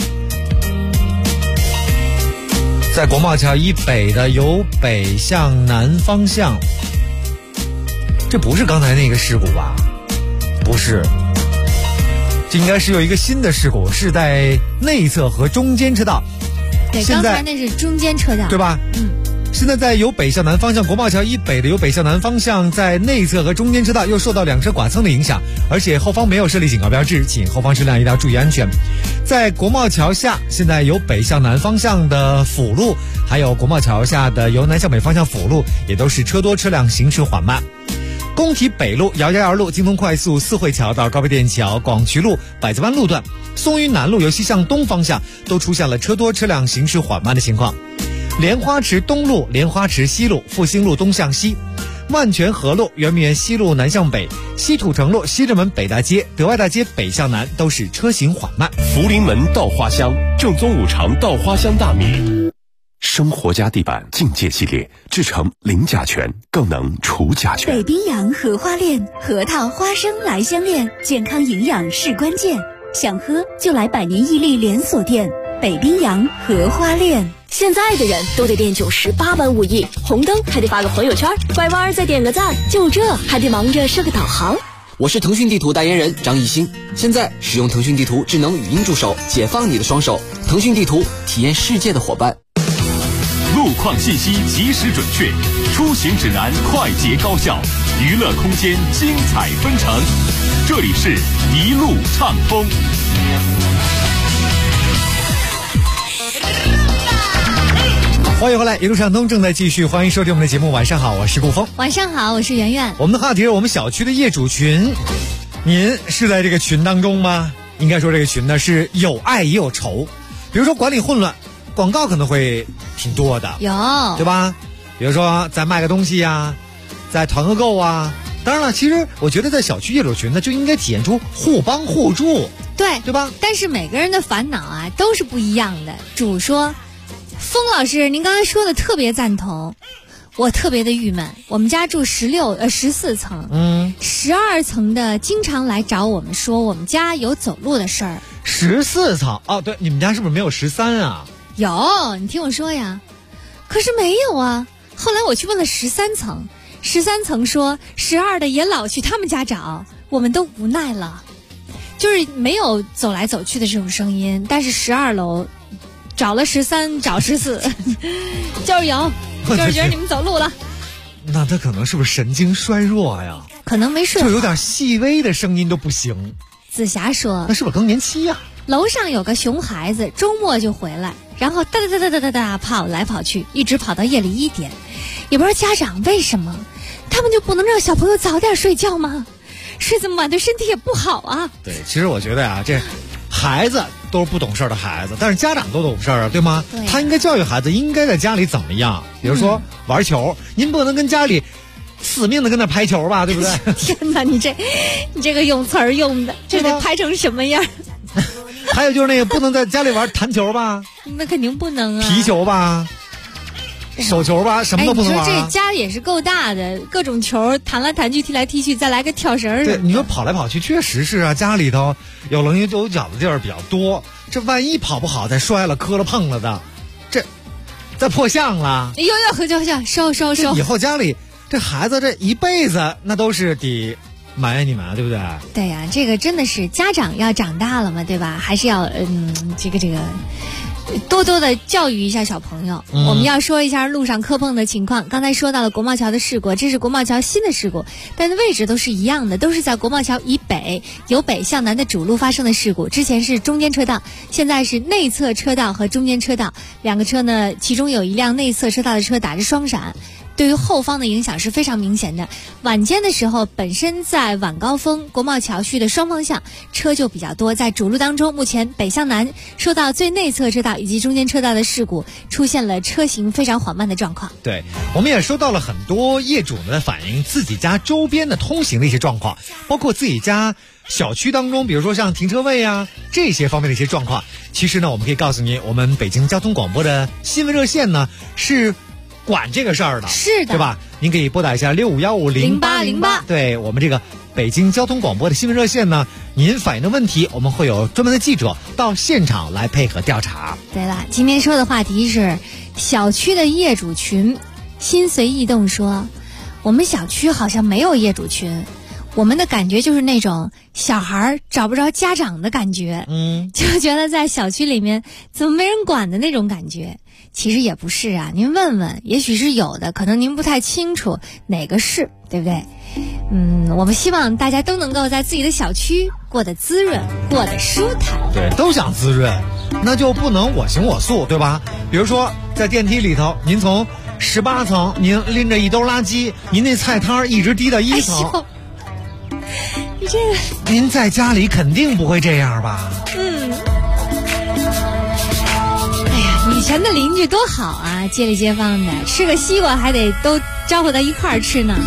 在国贸桥以北的由北向南方向，这不是刚才那个事故吧？不是，这应该是有一个新的事故，是在内侧和中间车道。 对，刚才那是中间车道， 对吧？现在在由北向南方向，国贸桥以北的由北向南方向，在内侧和中间车道又受到两车剐蹭的影响，而且后方没有设立警告标志，请后方车辆一定要注意安全。在国贸桥下，现在由北向南方向的辅路，还有国贸桥下的由南向北方向辅路，也都是车多车辆行驶缓慢。工体北路、姚家园路、京通快速、四惠桥到高碑店桥、广渠路、百子湾路段、松榆南路由西向东方向都出现了车多车辆行驶缓慢的情况。莲花池东路、莲花池西路、复兴路东向西、万泉河路、圆明园西路南向北、西土城路、西直门北大街、德外大街北向南都是车行缓慢。 福临门稻花香，正宗五常稻花香大米。生活家地板境界系列制成零甲醛，更能除甲醛。 北冰洋荷花恋，核桃花生来相恋，健康营养是关键。想喝就来百年屹立连锁店北冰洋荷花恋。 现在的人都得练98般武艺，红灯还得发个朋友圈，拐弯再点个赞，就这还得忙着设个导航。 我是腾讯地图代言人张艺兴，现在使用腾讯地图智能语音助手，解放你的双手。腾讯地图，体验世界的伙伴。 路况信息及时准确，出行指南快捷高效，娱乐空间精彩纷呈。这里是一路畅通。 欢迎回来，一路畅通正在继续，欢迎收听我们的节目。晚上好，我是顾峰。 晚上好，我是圆圆。 我们的话题是我们小区的业主群，您是在这个群当中吗？应该说这个群呢是有爱也有仇，比如说管理混乱，广告可能会挺多的， 有， 对吧？比如说在卖个东西呀，在团个购啊。当然了，其实我觉得在小区业主群呢，就应该体现出互帮互助， 对吧？ 但是每个人的烦恼啊都是不一样的。主说，峰老师，您刚才说的特别赞同，我特别的郁闷。我们家住14层，12层的经常来找我们说我们家有走路的事儿。 14层哦，对，你们家是不是没有13啊？ 有，你听我说呀。可是没有啊。后来我去问了13层，13层说12的也老去他们家找，我们都无奈了，就是没有走来走去的这种声音。但是12楼找了13，找14，就是有，就是觉得你们走路了。 那他可能是不是神经衰弱呀？ 可能没睡好， 就有点细微的声音都不行。 紫霞说， 那是不是更年期呀？ 楼上有个熊孩子，周末就回来，然后哒哒哒哒哒哒跑来跑去，一直跑到夜里1点。也不知道家长为什么，他们就不能让小朋友早点睡觉吗？睡这么晚对身体也不好啊。 对，其实我觉得呀，这孩子都是不懂事的孩子，但是家长都懂事啊，对吗？ 对， 他应该教育孩子应该在家里怎么样，比如说玩球，您不能跟家里死命的跟那拍球吧，对不对？ 天哪，你这个用词儿用的，这得拍成什么样？ 还有就是那个不能在家里玩弹球吧？ 那肯定不能啊。 皮球吧，手球吧，什么都不能玩。 你说这家也是够大的，各种球弹来弹去，踢来踢去，再来个跳绳。 对，你说跑来跑去，确实是啊，家里头有棱有角的地儿比较多，这万一跑不好再摔了、磕了、碰了的，这再破相了。 有收。 以后家里这孩子这一辈子那都是得埋怨你们，对不对？ 对呀，这个真的是家长要长大了嘛，对吧？还是要这个多多的教育一下小朋友。我们要说一下路上磕碰的情况。刚才说到了国贸桥的事故，这是国贸桥新的事故，但位置都是一样的，都是在国贸桥以北由北向南的主路发生的事故。之前是中间车道，现在是内侧车道和中间车道两个车呢，其中有一辆内侧车道的车打着双闪，对于后方的影响是非常明显的。晚间的时候，本身在晚高峰国贸桥序的双方向车就比较多，在主路当中，目前北向南受到最内侧车道以及中间车道的事故，出现了车行非常缓慢的状况。 对，我们也收到了很多业主的反映，自己家周边的通行的一些状况，包括自己家小区当中，比如说像停车位啊这些方面的一些状况。其实呢，我们可以告诉您，我们北京交通广播的新闻热线呢是管这个事儿的， 是的， 对吧？您可以拨打一下65150808，对，我们这个北京交通广播的新闻热线呢，您反映的问题，我们会有专门的记者到现场来配合调查。 对了，今天说的话题是小区的业主群。心随意动说，我们小区好像没有业主群，我们的感觉就是那种小孩找不着家长的感觉，就觉得在小区里面怎么没人管的那种感觉。其实也不是啊，您问问，也许是有的，可能您不太清楚哪个是，对不对？我们希望大家都能够在自己的小区过得滋润，过得舒坦。 对，都想滋润，那就不能我行我素，对吧？比如说在电梯里头，您从18层您拎着一兜垃圾，您那菜摊一直滴到1层， 你这个， 您在家里肯定不会这样吧？ 以前的邻居多好啊，街里街坊的，吃个西瓜还得都招呼到一块儿吃呢。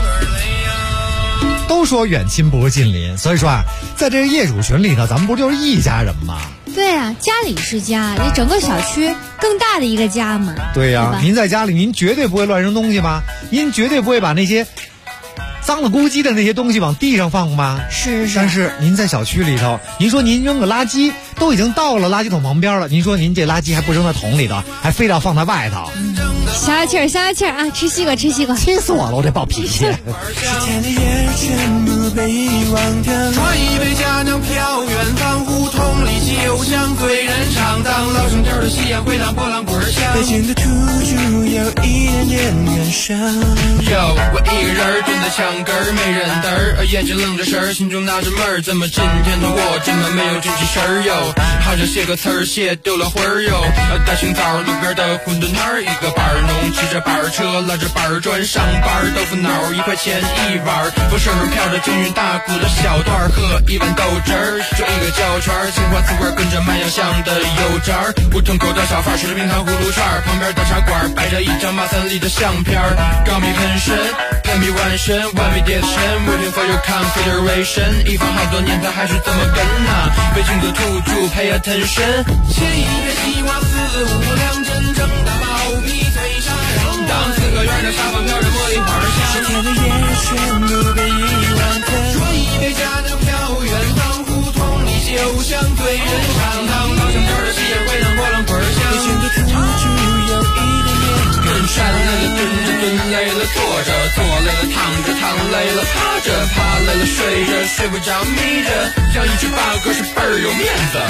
都说远亲不如近邻，所以说啊，在这个业主群里头，咱们不就是一家人吗？ 对啊，家里是家，你整个小区更大的一个家嘛。 对呀，您在家里，您绝对不会乱扔东西吧？您绝对不会把那些脏了咕叽的那些东西往地上放吧？ 是。 但是您在小区里头，您说您扔个垃圾，都已经到了垃圾桶旁边了，您说您这垃圾还不扔在桶里头，还非要放在外头。 消消气儿啊！吃西瓜，气死我了！我这暴脾气。 10天的夜全部被遗忘掉。端一杯佳酿飘远方，胡同里酒香醉人唱，当老生调的夕阳回荡波浪滚响。北京的土著有一点点感伤。我一个人蹲在墙根儿，没人等儿，眼睛愣着神儿，心中纳着闷儿，怎么今天的我这么没有精气神儿哟？好像写个词儿写丢了魂儿哟。大清早路边的馄饨摊儿，一个板儿农骑着板儿车，拉着板儿砖上班，豆腐脑1块钱一碗，风声飘着京韵大鼓的小段儿，喝一碗豆汁儿，转一个胶圈儿，青花瓷罐跟着卖洋香的油渣儿，胡同口的小贩吃着冰糖葫芦串儿，旁边的茶馆摆着一张马三立的相片儿，钢笔喷身，喷笔万身，完美叠身 ，waiting for your consideration， 一放好多年他还是这么跟呐，北京的土著 pay attention， 切一个西瓜4、5两，真正的包皮脆沙瓤，当4个圆的沙发飘着茉莉花香，10天的夜全部被遗忘掉，转一杯佳酿飘远方，胡同里酒香醉人唱，当老乡边的夕阳回荡波浪滚响，北京的土著有一点点跟山累了蹲着，蹲累了坐着，坐累了躺着，躺累了趴着，趴累了睡着，睡不着眯着，像一只八哥是倍儿有面子。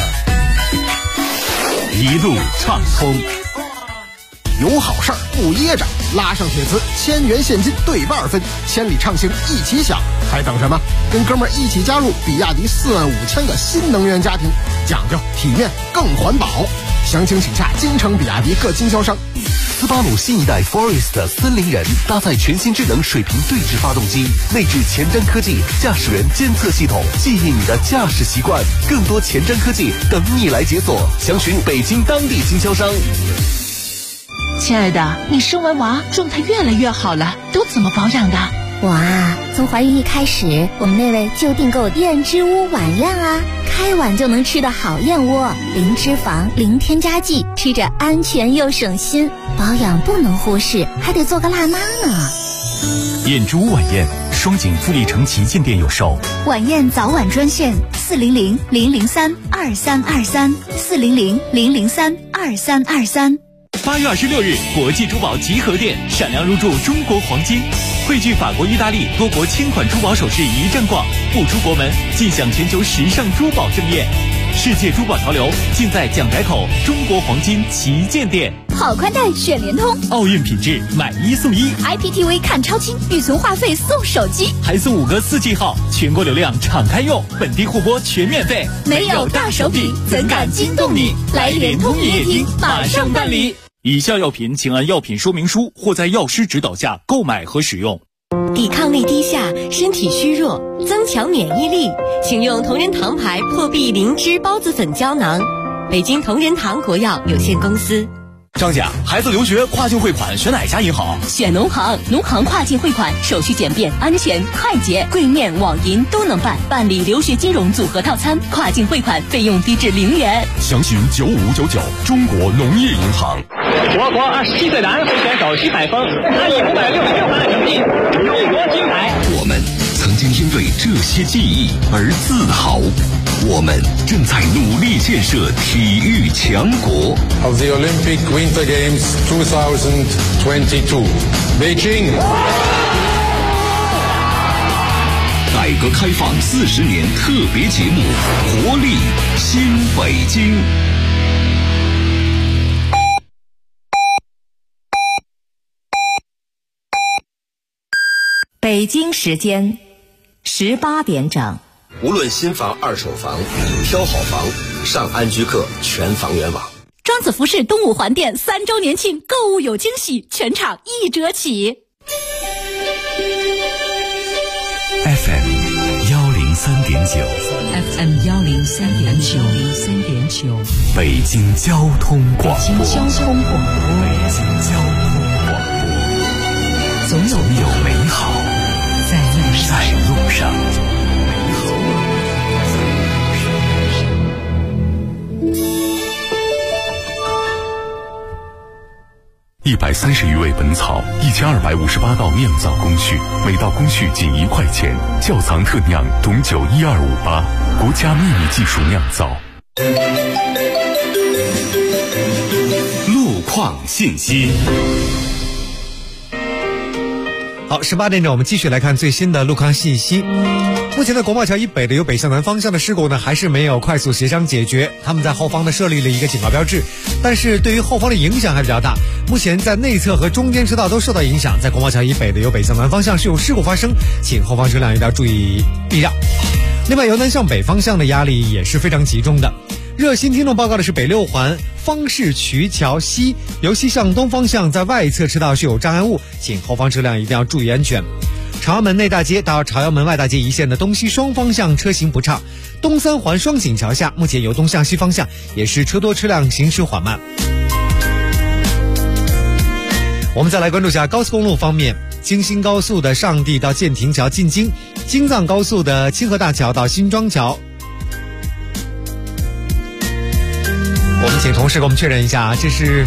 一路畅通， 有好事儿不掖着，拉上铁丝，1000元现金对半分，千里畅行一起享，还等什么？跟哥们儿一起加入比亚迪45000个新能源家庭，讲究体面更环保。详情请洽京城比亚迪各经销商。 斯巴鲁新一代 Forest 森林人搭载全新智能水平对置发动机，内置前瞻科技驾驶员监测系统，记忆你的驾驶习惯。更多前瞻科技等你来解锁，详询北京当地经销商。 亲爱的，你生完娃状态越来越好了，都怎么保养的？ 我啊，从怀孕一开始，我们那位就订购燕之屋晚宴啊，开碗就能吃的好燕窝，零脂肪，零添加剂，吃着安全又省心。保养不能忽视，还得做个辣妈呢。 燕之屋晚宴，双井富力城旗舰店有售。 晚宴早晚专线400-003-2323，400-003-2323。 8月26日，国际珠宝集合店闪亮入驻中国黄金，汇聚法国、意大利多国千款珠宝首饰一站逛，不出国门尽享全球时尚珠宝盛宴。 世界珠宝潮流尽在蒋宅口中国黄金旗舰店。 好宽带选联通， 奥运品质买1送1 ，IPTV 看超清，预存话费送手机， 还送5个4G 号，全国流量敞开用，本地互播全免费。 没有大手笔，怎敢惊动你？来联通营业厅马上办理。 以下药品请按药品说明书或在药师指导下购买和使用。 抵抗力低下，身体虚弱，增强免疫力，请用同仁堂牌破壁灵芝孢子粉胶囊。北京同仁堂国药有限公司。 张姐，孩子留学跨境汇款选哪家银行？ 选农行，农行跨境汇款手续简便、安全、快捷，柜面、网银都能办。办理留学金融组合套餐，跨境汇款费用低至0元。 详询9599，中国农业银行。 我国27岁男会选手徐海峰，他以566分的成绩勇夺金牌。 我们曾经因为这些记忆而自豪。我们正在努力建设体育强国。 Of the Olympic Winter Games 2022, Beijing. 改革开放40年特别节目，活力新北京。 北京时间18点整。 无论新房、二手房，挑好房，上安居客全房源网。 庄子服饰东五环店3周年庆，购物有惊喜，全场1折起。 FM 103.9 FM 103.9 北京交通广播。 北京交通广播。 北京交通广播。总有美好在路上。130余味本草，1258道酿造工序，每道工序仅1块钱。窖藏特酿董酒12588，国家秘密技术酿造。路况信息。 好，18点整，我们继续来看最新的路况信息。目前在国贸桥以北的由北向南方向的事故呢，还是没有快速协商解决。他们在后方呢设立了一个警告标志，但是对于后方的影响还比较大。目前在内侧和中间车道都受到影响，在国贸桥以北的由北向南方向是有事故发生，请后方车辆一定要注意避让。另外，由南向北方向的压力也是非常集中的。热心听众报告的是北6环方市渠桥西由西向东方向在外侧车道是有障碍物，请后方车辆一定要注意安全。朝阳门内大街到朝阳门外大街一线的东西双方向车行不畅，东3环双井桥下目前由东向西方向也是车多车辆行驶缓慢。我们再来关注一下高速公路方面，京新高速的上地到建亭桥进京，京藏高速的清河大桥到新庄桥。我们请同事给我们确认一下，这是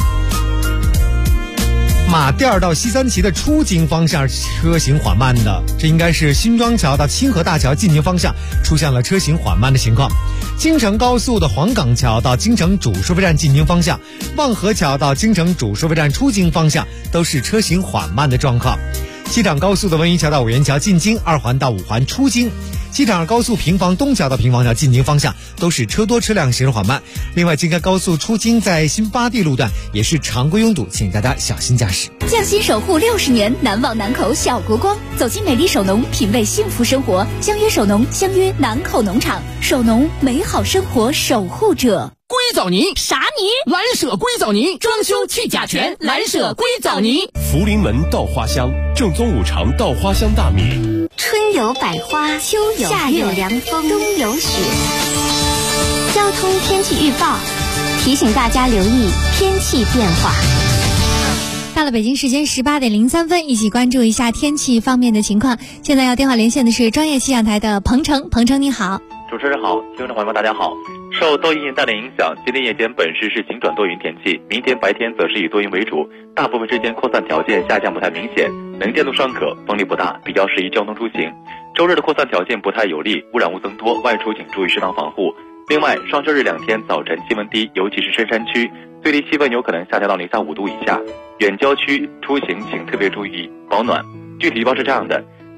马甸到西三旗的出京方向车行缓慢的，这应该是新庄桥到清河大桥进京方向出现了车行缓慢的情况。京承高速的黄岗桥到京承主收费站进京方向，望河桥到京承主收费站出京方向都是车行缓慢的状况。西厂高速的文榆桥到五元桥进京，2环到5环出京。西厂高速平房东桥到平房桥进京方向都是车多车辆行驶缓慢。另外，京开高速出京在新八地路段也是常规拥堵，请大家小心驾驶。 匠心守护60年，难忘南口小国光。走进美丽首农，品味幸福生活。相约首农，相约南口农场。首农，美好生活守护者。 硅藻泥啥泥？ 蓝舍硅藻泥，装修去甲醛，蓝舍硅藻泥。 福临门稻花香，正宗5常稻花香大米。 春有百花，秋有夏有凉风，冬有雪。交通天气预报提醒大家留意天气变化。 到了北京时间18点03分，一起关注一下天气方面的情况。现在要电话连线的是专业气象台的彭程，彭程你好。 主持人好，听众朋友们大家好。受窦阴带来影响，今天夜间本市是晴转多云天气，明天白天则是以多云为主，大部分之间扩散条件下降不太明显，能见度尚可，风力不大，比较适宜交通出行。周日的扩散条件不太有利，污染物增多，外出请注意适当防护。另外，双休日2天早晨气温低，尤其是深山区，最低气温有可能下降到零下5度以下。远郊区出行请特别注意保暖。具体预报是这样的：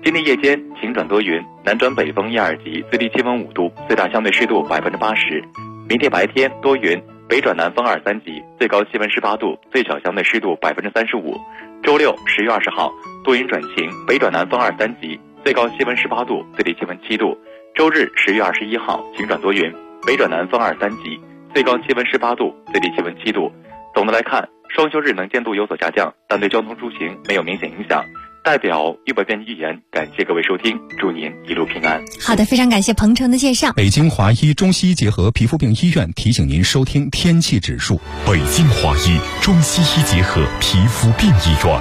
今天夜间晴转多云，南转北风1、2级，最低气温5度，最大相对湿度80%。明天白天多云，北转南风2、3级，最高气温18度，最小相对湿度35%。周六10月20号多云转晴，北转南风2、3级，最高气温18度，最低气温7度。周日10月21号晴转多云，北转南风2、3级，最高气温18度，最低气温7度。总的来看，双休日能见度有所下降，但对交通出行没有明显影响。代表预报编辑预言，感谢各位收听，祝您一路平安。 好的，非常感谢鹏程的介绍。 北京华医中西医结合皮肤病医院提醒您收听天气指数。 北京华医中西医结合皮肤病医院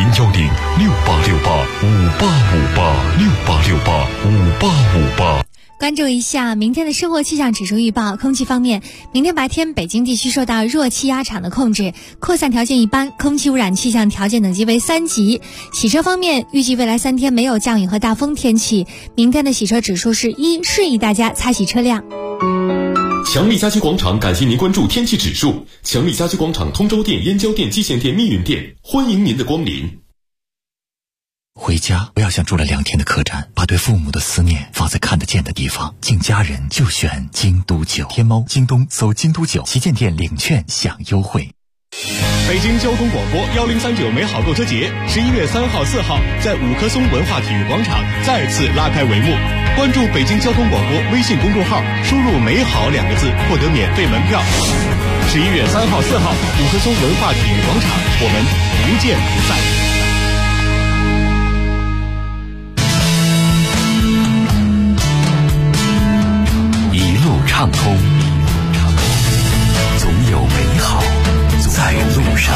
，0106868585858685858。 关注一下明天的生活气象指数预报。空气方面，明天白天北京地区受到弱气压场的控制，扩散条件一般，空气污染气象条件等级为3级。洗车方面，预计未来3天没有降雨和大风天气，明天的洗车指数是1，适宜大家擦洗车辆。 强力家居广场感谢您关注天气指数。强力家居广场通州店、燕郊店、蓟县店、密云店，欢迎您的光临。 回家不要像住了2天的客栈，把对父母的思念放在看得见的地方。敬家人就选京都酒。天猫、京东搜京都酒旗舰店领券享优惠。 北京交通广播1039美好购车节11月3号、4号在五棵松文化体育广场再次拉开帷幕。关注北京交通广播微信公众号，输入美好2个字获得免费门票。11月3号、4号五棵松文化体育广场，我们不见不散。 畅通，总有美好在路上。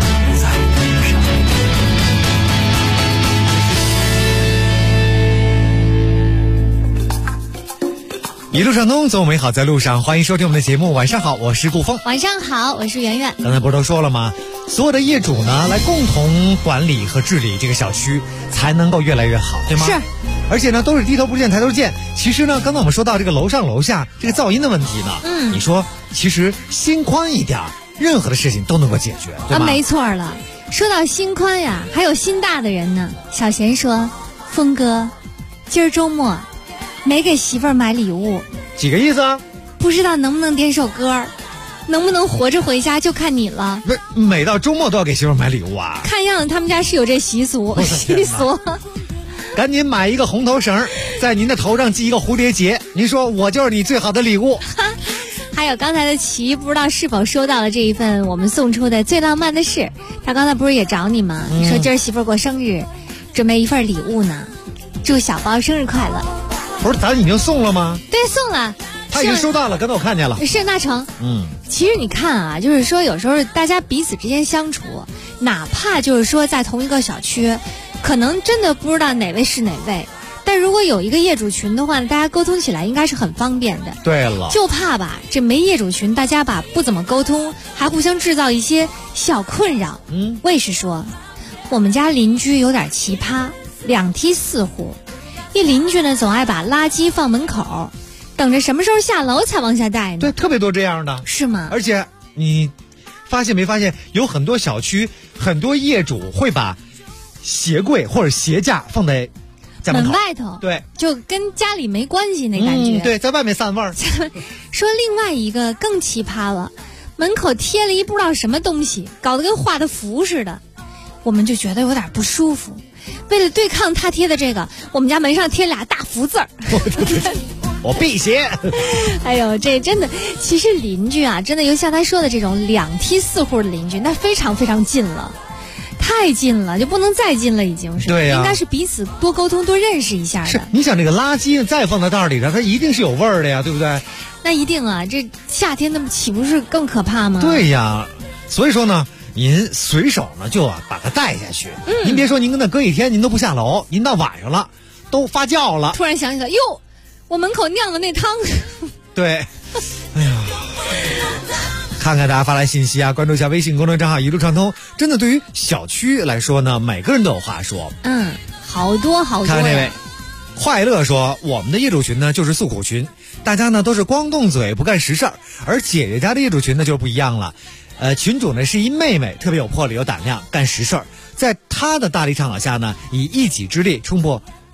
一路畅通，总有美好在路上。欢迎收听我们的节目。晚上好，我是顾峰。 晚上好，我是圆圆。 刚才不是都说了吗？所有的业主呢，来共同管理和治理这个小区，才能够越来越好，对吗？ 是。 而且呢，都是低头不见抬头见。其实呢，刚才我们说到这个楼上楼下这个噪音的问题呢，你说其实心宽一点，任何的事情都能够解决，对吧？ 没错了。说到心宽呀，还有心大的人呢。小贤说：“峰哥，今儿周末没给媳妇儿买礼物， 几个意思啊？ 不知道能不能点首歌，能不能活着回家就看你了。” 不是每到周末都要给媳妇儿买礼物啊？ 看样子他们家是有这习俗。 赶紧买一个红头绳，在您的头上系一个蝴蝶结。您说我就是你最好的礼物。 还有刚才的齐，不知道是否收到了这一份我们送出的最浪漫的事。他刚才不是也找你吗？你说今儿媳妇儿过生日，准备一份礼物呢，祝小包生日快乐。 不是咱已经送了吗？ 对，送了。 他已经收到了，刚才我看见了。 是大成。其实你看啊，就是说有时候大家彼此之间相处，哪怕就是说在同一个小区，可能真的不知道哪位是哪位，但如果有一个业主群的话，大家沟通起来应该是很方便的。 对了， 就怕吧，这没业主群，大家吧不怎么沟通，还互相制造一些小困扰。魏是说，我们家邻居有点奇葩，2梯4户，一邻居呢总爱把垃圾放门口，等着什么时候下楼才往下带呢？ 对，特别多这样的。 是吗？ 而且你发现没发现，有很多小区很多业主会把鞋柜或者鞋架放在门外头， 对， 就跟家里没关系那感觉。 对，在外面散味儿。 说另外一个更奇葩了，门口贴了一不知道什么东西，搞得跟画的符似的，我们就觉得有点不舒服。为了对抗他贴的这个，我们家门上贴俩大福字儿。 我辟邪。 哎呦，这真的，其实邻居啊，真的有像他说的这种2梯4户的邻居，那非常非常近了。太近了，就不能再近了，已经是。 对呀， 应该是彼此多沟通、多认识一下的。 是，你想这个垃圾再放在袋里头，它一定是有味儿的呀，对不对？ 那一定啊，这夏天那岂不是更可怕吗？ 对呀，所以说呢，您随手呢就把它带下去。您别说您跟那搁一天，您都不下楼，您到晚上了都发酵了。 突然想起来，哟，我门口酿的那汤。 对，哎呀。看看大家发来信息啊，关注一下微信公众账号一路畅通。真的对于小区来说呢，每个人都有话说。 好多好多。 看看这位快乐说，我们的业主群呢就是诉苦群，大家呢都是光动嘴不干实事儿，而姐姐家的业主群呢就不一样了。群主呢是一妹妹，特别有魄力有胆量，干实事儿，在她的大力倡导下呢，以一己之力冲破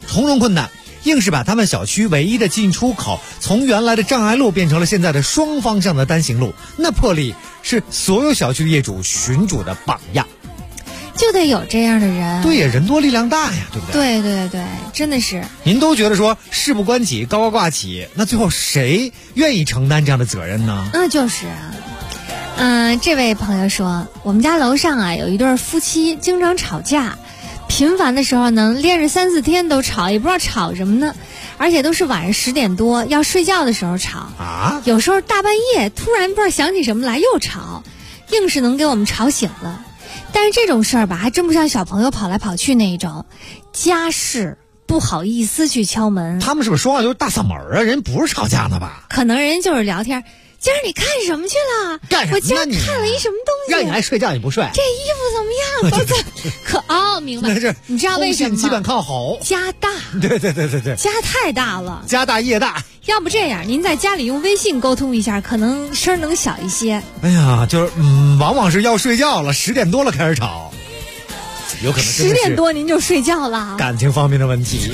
重重困难，硬是把他们小区唯一的进出口从原来的障碍路变成了现在的双方向的单行路。那魄力是所有小区的业主群主的榜样。 就得有这样的人。 对呀，人多力量大呀，对不对？ 对，真的是。 您都觉得说事不关己高高挂起，那最后谁愿意承担这样的责任呢？ 那就是啊。这位朋友说，我们家楼上啊有一对夫妻经常吵架，频繁的时候呢连着3-4天都吵，也不知道吵什么呢，而且都是晚上10点多要睡觉的时候吵啊， 有时候大半夜突然不知道想起什么来又吵，硬是能给我们吵醒了。但是这种事儿吧，还真不像小朋友跑来跑去那一种，家事不好意思去敲门。 他们是不是说话就是大嗓门啊？人不是吵架呢吧？ 可能人就是聊天。今儿你看什么去了？ 干什么？ 我今儿看了一什么东西？ 让你来睡觉你不睡？ 这衣服怎么样？明白。你知道为什么吗？ 基本靠吼。 家大。 对。 家太大了。 家大业大。 要不这样，您在家里用微信沟通一下，可能声能小一些。 哎呀，就是往往是要睡觉了，10点多了开始吵，有可能 10点多您就睡觉了。 感情方面的问题。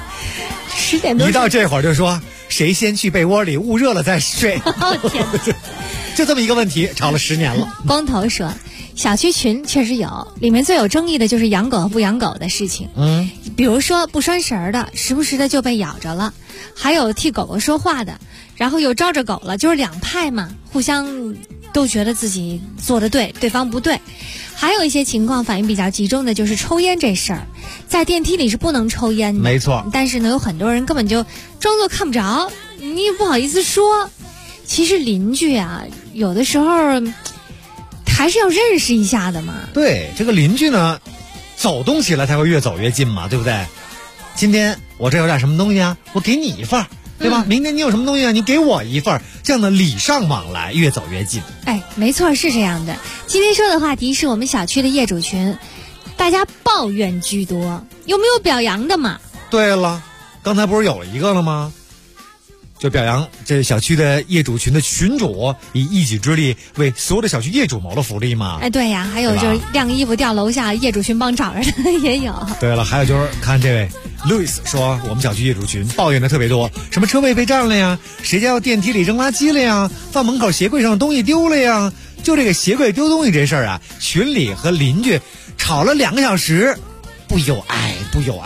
10点多。 一到这会儿就说谁先去被窝里捂热了再睡。 天哪！ 就这么一个问题，吵了10年了。 光头说，小区群确实有，里面最有争议的就是养狗和不养狗的事情。比如说不拴绳的，时不时的就被咬着了，还有替狗狗说话的，然后又招着狗了，就是两派嘛，互相都觉得自己做得对，对方不对。还有一些情况反应比较集中的就是抽烟这事儿，在电梯里是不能抽烟的， 没错。 但是呢，有很多人根本就装作看不着，你也不好意思说。其实邻居啊，有的时候还是要认识一下的嘛。 对，这个邻居呢，走动起来才会越走越近嘛，对不对？今天我这有点什么东西啊，我给你一份，对吧？明天你有什么东西啊，你给我一份，这样的礼尚往来，越走越近。 哎，没错，是这样的。今天说的话题是我们小区的业主群，大家抱怨居多，有没有表扬的嘛？ 对了，刚才不是有一个了吗？就表扬这小区的业主群的群主以一己之力为所有的小区业主谋了福利嘛。 哎，对呀，还有就是晾衣服掉楼下，业主群帮找着的也有。 对了，还有就是看这位 Louis 说，我们小区业主群抱怨的特别多，什么车位被占了呀，谁家要电梯里扔垃圾了呀，放门口鞋柜上的东西丢了呀。就这个鞋柜丢东西这事儿啊，群里和邻居吵了2个小时，不有爱。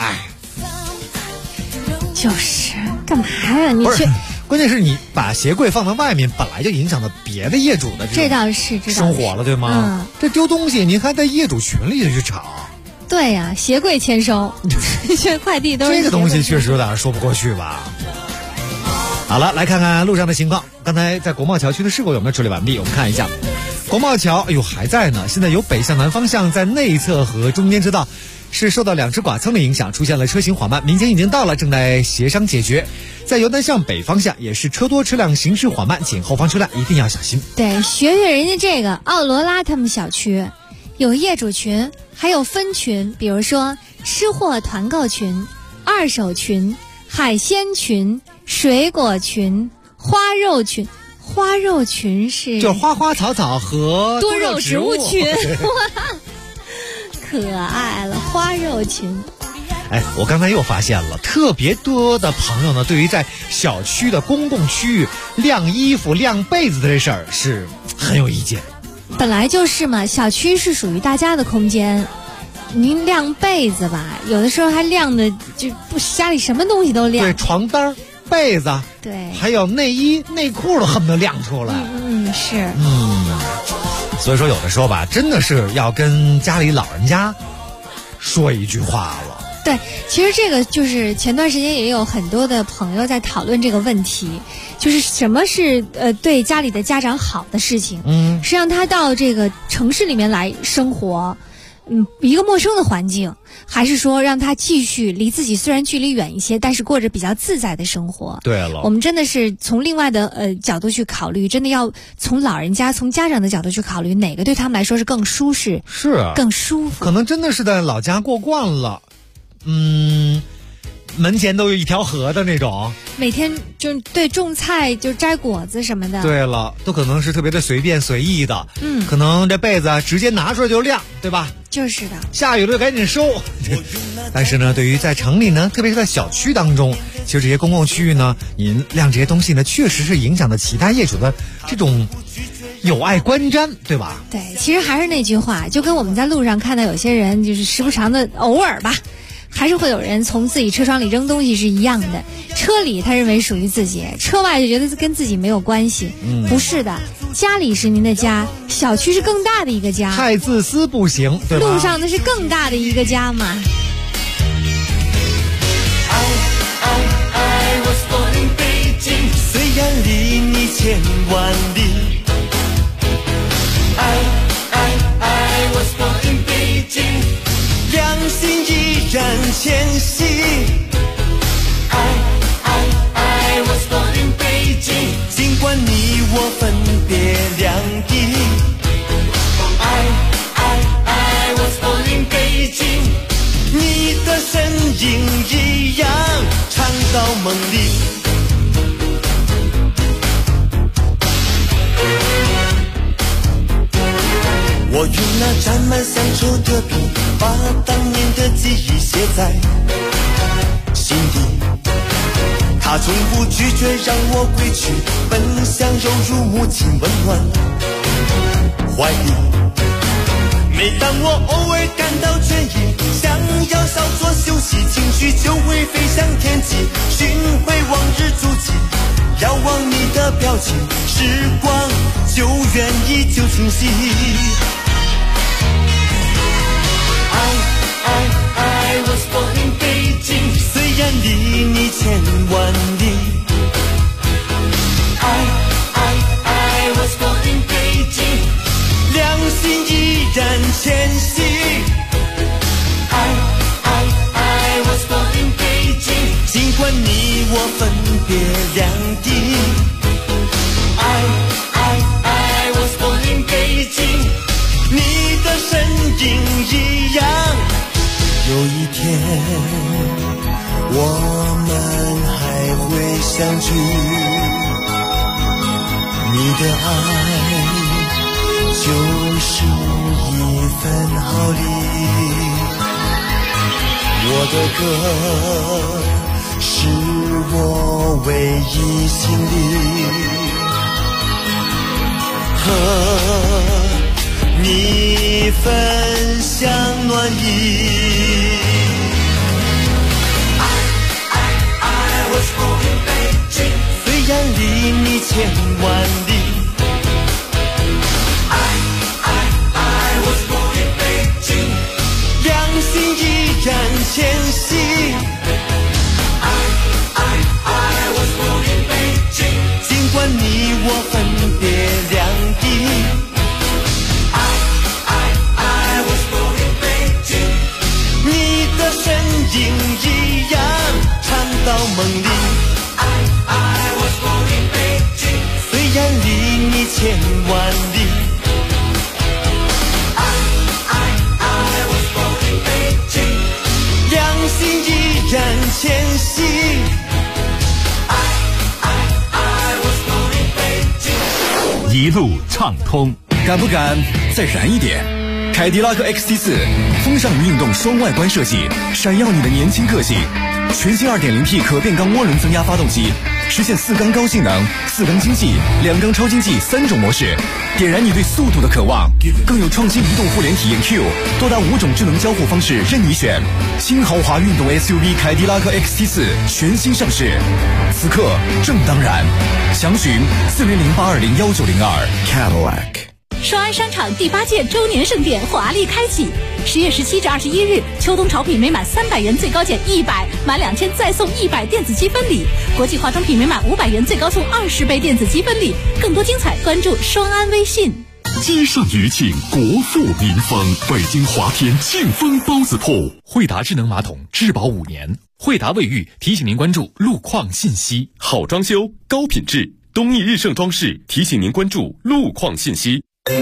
就是干嘛呀？你去， 关键是你把鞋柜放在外面，本来就影响到别的业主的这倒是生活了，对吗？这丢东西您还在业主群里就去吵。 对呀，鞋柜签收，这快递都是这个东西，确实有点说不过去吧。好了，来看看路上的情况。刚才在国贸桥区的事故有没有处理完毕？我们看一下，国贸桥，哎呦还在呢。现在由北向南方向在内侧和中间车道是受到2只剐蹭的影响，出现了车行缓慢，民警已经到了，正在协商解决。在由南向北方向也是车多车辆行驶缓慢，请后方车辆一定要小心。 对，学学人家这个奥罗拉他们小区有业主群，还有分群，比如说吃货团购群、二手群、海鲜群、水果群、花肉群。花肉群是就花花草草和多肉植物群。可爱了，花肉群。 哎，我刚才又发现了，特别多的朋友呢，对于在小区的公共区域晾衣服、晾被子的这事儿是很有意见。 本来就是嘛，小区是属于大家的空间，您晾被子吧，有的时候还晾的就不家里什么东西都晾。 对，床单、被子， 对， 还有内衣、内裤都恨不得晾出来。 是。 所以说有的时候吧，真的是要跟家里老人家说一句话了。 对，其实这个就是前段时间也有很多的朋友在讨论这个问题，就是什么是对家里的家长好的事情。是让他到这个城市里面来生活，一个陌生的环境，还是说让他继续离自己虽然距离远一些，但是过着比较自在的生活。 对了， 我们真的是从另外的角度去考虑，真的要从老人家、从家长的角度去考虑，哪个对他们来说是更舒适， 是啊， 更舒服。 可能真的是在老家过惯了，门前都有一条河的那种， 每天就对种菜就摘果子什么的。 对了，都可能是特别的随便随意的，可能这被子直接拿出来就晾，对吧？ 就是的， 下雨了就赶紧收。但是呢，对于在城里呢，特别是在小区当中，其实这些公共区域呢，您晾这些东西呢，确实是影响了其他业主的这种有碍观瞻，对吧？ 对，其实还是那句话，就跟我们在路上看到有些人就是时不常的偶尔吧，还是会有人从自己车窗里扔东西是一样的。车里他认为属于自己，车外就觉得跟自己没有关系。不是的，家里是您的家，小区是更大的一个家。 太自私不行，对吧？ 路上那是更大的一个家嘛。 爱我所in北京，虽然离你千万里。爱我所in北京，良心依然前行。爱我所in北京，尽管你我分别两地。爱我所in北京，你的身影一样唱到梦里。我用那沾满乡愁的笔，把当年的记忆写在心底。他从不拒绝让我归去，奔向柔如母亲温暖怀里。每当我偶尔感到倦意，想要稍作休息，情绪就会飞向天际，寻回往日足迹，遥望你的表情，时光旧缘依旧清晰。爱我所in北京，虽然离你千万里。爱我所in北京，良心依然前行。爱我所in北京，尽管你我分别两地。爱我所in北京，你的身影一样。有一天我们还会相聚，你的爱就是一份好礼。我的歌是我唯一心里和你分享暖意。爱我所in北京，虽然离你千万里。爱我所in北京，良心依然前行。爱我所in北京，尽管你我分别两地。身影一样唱到梦里。爱我所in北京，虽然离你千万里。爱我所in北京，良心依然前行。爱我所in北京， 一路畅通。 敢不敢再燃一点？凯迪拉克 XT4 风尚与运动双外观设计，闪耀你的年轻个性。全新 2.0T 可变缸涡轮增压发动机，实现4缸高性能、4缸经济、2缸超经济3种模式，点燃你对速度的渴望。更有创新移动互联体验 Q， 多达5种智能交互方式任你选。新豪华运动 SUV 凯迪拉克 XT4 全新上市，此刻正当然。详询4008201902 Cadillac。 双安商场第8届周年盛典华丽开启，10月17至21日，秋冬潮品每满300元最高减100，满2000再送100电子积分礼；国际化妆品每满500元最高送20倍电子积分礼。更多精彩，关注双安微信。 积善余庆，国富民丰。北京华天庆丰包子铺， 惠达智能马桶质保5年。惠达卫浴提醒您关注路况信息。 好装修，高品质。东义日盛装饰提醒您关注路况信息。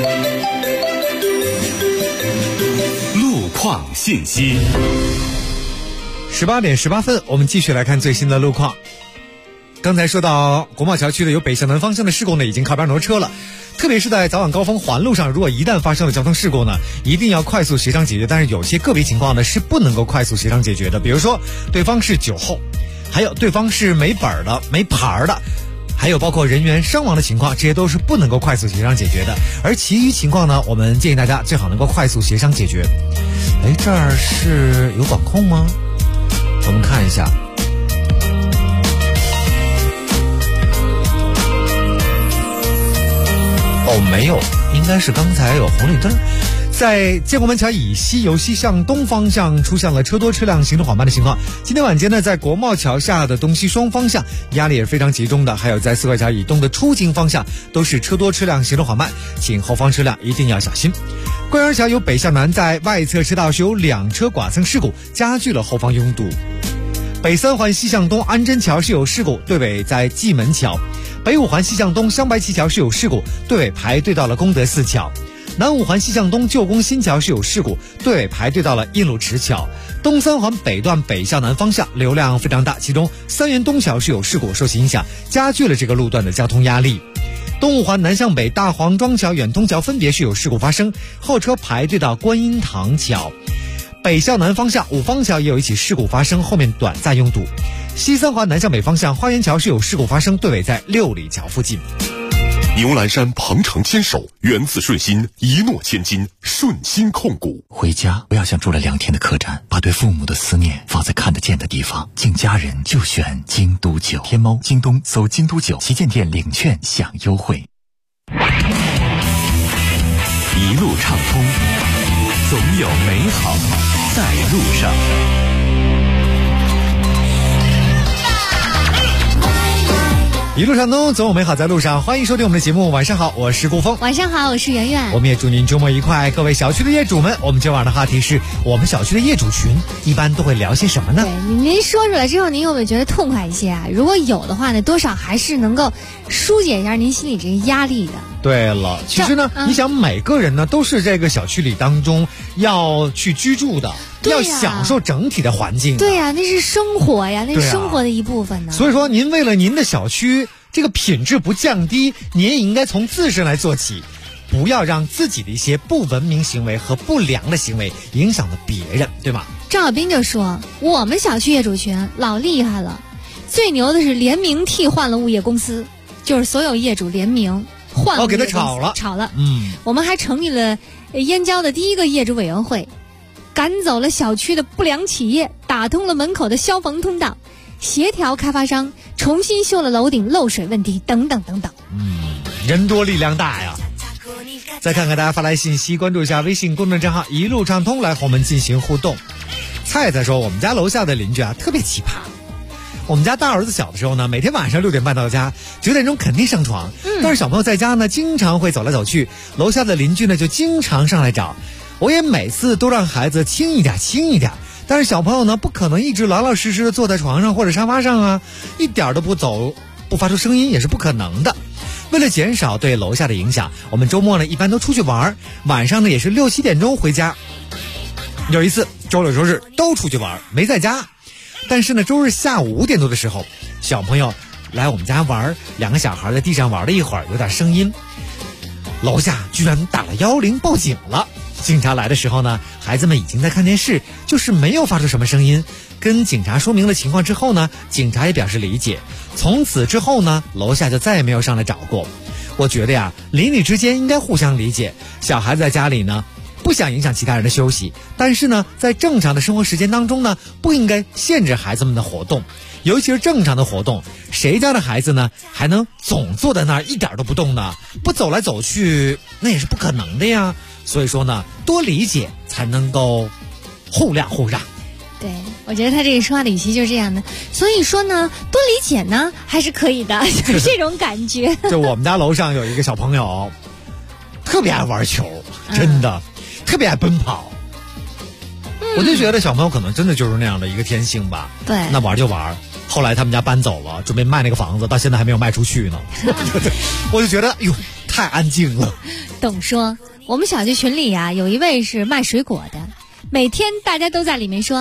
路况信息。 18点18分，我们继续来看最新的路况。 刚才说到国贸桥区的有北向南方向的事故呢，已经靠边挪车了。特别是在早晚高峰环路上，如果一旦发生了交通事故呢，一定要快速协商解决。但是有些个别情况呢是不能够快速协商解决的，比如说对方是酒后，还有对方是没本的、没牌的，还有包括人员伤亡的情况，这些都是不能够快速协商解决的。而其余情况呢，我们建议大家最好能够快速协商解决。这儿是有管控吗？我们看一下。没有，应该是刚才有红绿灯。在建国门桥以西由西向东方向出现了车多车辆行动缓慢的情况。今天晚间呢，在国贸桥下的东西双方向压力也是非常集中的，还有在四块桥以东的出京方向都是车多车辆行动缓慢，请后方车辆一定要小心。桂园桥由北向南在外侧车道是有2车剐蹭事故，加剧了后方拥堵。北三环西向东安贞桥是有事故，队尾在蓟门桥。北五环西向东香白旗桥是有事故，队尾排队到了功德寺桥。南五环西向东旧宫新桥是有事故，队尾排队到了印路池桥。东三环北段北向南方向流量非常大，其中三元东桥是有事故，受其影响加剧了这个路段的交通压力。东五环南向北大黄庄桥远通桥分别是有事故发生，后车排队到观音堂桥。北向南方向五方桥也有一起事故发生，后面短暂拥堵。西三环南向北方向花园桥是有事故发生，队尾在6里桥附近。 牛栏山鹏程牵手，源自顺心，一诺千金，顺心控股。 回家不要像住了2天的客栈，把对父母的思念放在看得见的地方，敬家人就选京都酒。天猫、京东搜京都酒旗舰店领券享优惠。 一路畅通，总有美好在路上。 一路畅通，总有美好在路上。欢迎收听我们的节目。晚上好，我是顾峰。 晚上好，我是圆圆。 我们也祝您周末愉快。各位小区的业主们，我们今晚的话题是我们小区的业主群一般都会聊些什么呢？ 对，您说出来之后，您有没有觉得痛快一些啊？如果有的话呢，多少还是能够疏解一下您心里这个压力的。 对了，其实呢，你想每个人呢都是这个小区里当中要去居住的，要享受整体的环境。 对呀，那是生活呀，那是生活的一部分呢。 所以说，您为了您的小区这个品质不降低，您也应该从自身来做起，不要让自己的一些不文明行为和不良的行为影响了别人，对吗？ 赵小斌就说，我们小区业主群老厉害了，最牛的是联名替换了物业公司，就是所有业主联名换了物业公司， 给他炒了。 我们还成立了燕郊的第一个业主委员会，赶走了小区的不良企业，打通了门口的消防通道，协调开发商重新修了楼顶漏水问题，等等等等。 人多力量大呀。再看看大家发来信息，关注一下微信公众账号一路畅通，来和我们进行互动。菜菜说，我们家楼下的邻居啊特别奇葩。我们家大儿子小的时候呢，每天晚上6点半到家，9点钟肯定上床。但是小朋友在家呢，经常会走来走去，楼下的邻居呢就经常上来找。我也每次都让孩子轻一点，但是小朋友呢不可能一直老老实实的坐在床上或者沙发上啊，一点都不走，不发出声音也是不可能的。为了减少对楼下的影响，我们周末呢一般都出去玩，晚上呢也是6、7点钟回家。有一次周六周日都出去玩，没在家。但是呢，周日下午5点多的时候，小朋友来我们家玩，2个小孩在地上玩了一会儿，有点声音，楼下居然打了110报警了。警察来的时候呢，孩子们已经在看电视，就是没有发出什么声音。跟警察说明了情况之后呢，警察也表示理解。从此之后呢，楼下就再也没有上来找过。我觉得呀，邻里之间应该互相理解。小孩子在家里呢，不想影响其他人的休息，但是呢，在正常的生活时间当中呢，不应该限制孩子们的活动，尤其是正常的活动。谁家的孩子呢，还能总坐在那儿一点都不动呢？不走来走去，那也是不可能的呀。所以说呢，多理解才能够互谅互让。 对，我觉得他这个说话的语气就是这样的。所以说呢，多理解呢还是可以的，就是这种感觉。 就我们家楼上有一个小朋友，特别爱玩球，真的。特别爱奔跑，我就觉得小朋友可能真的就是那样的一个天性吧。 对， 那玩就玩。后来他们家搬走了，准备卖那个房子，到现在还没有卖出去呢。我就觉得，哎呦，太安静了。 董说，我们小区群里啊，有一位是卖水果的，每天大家都在里面说，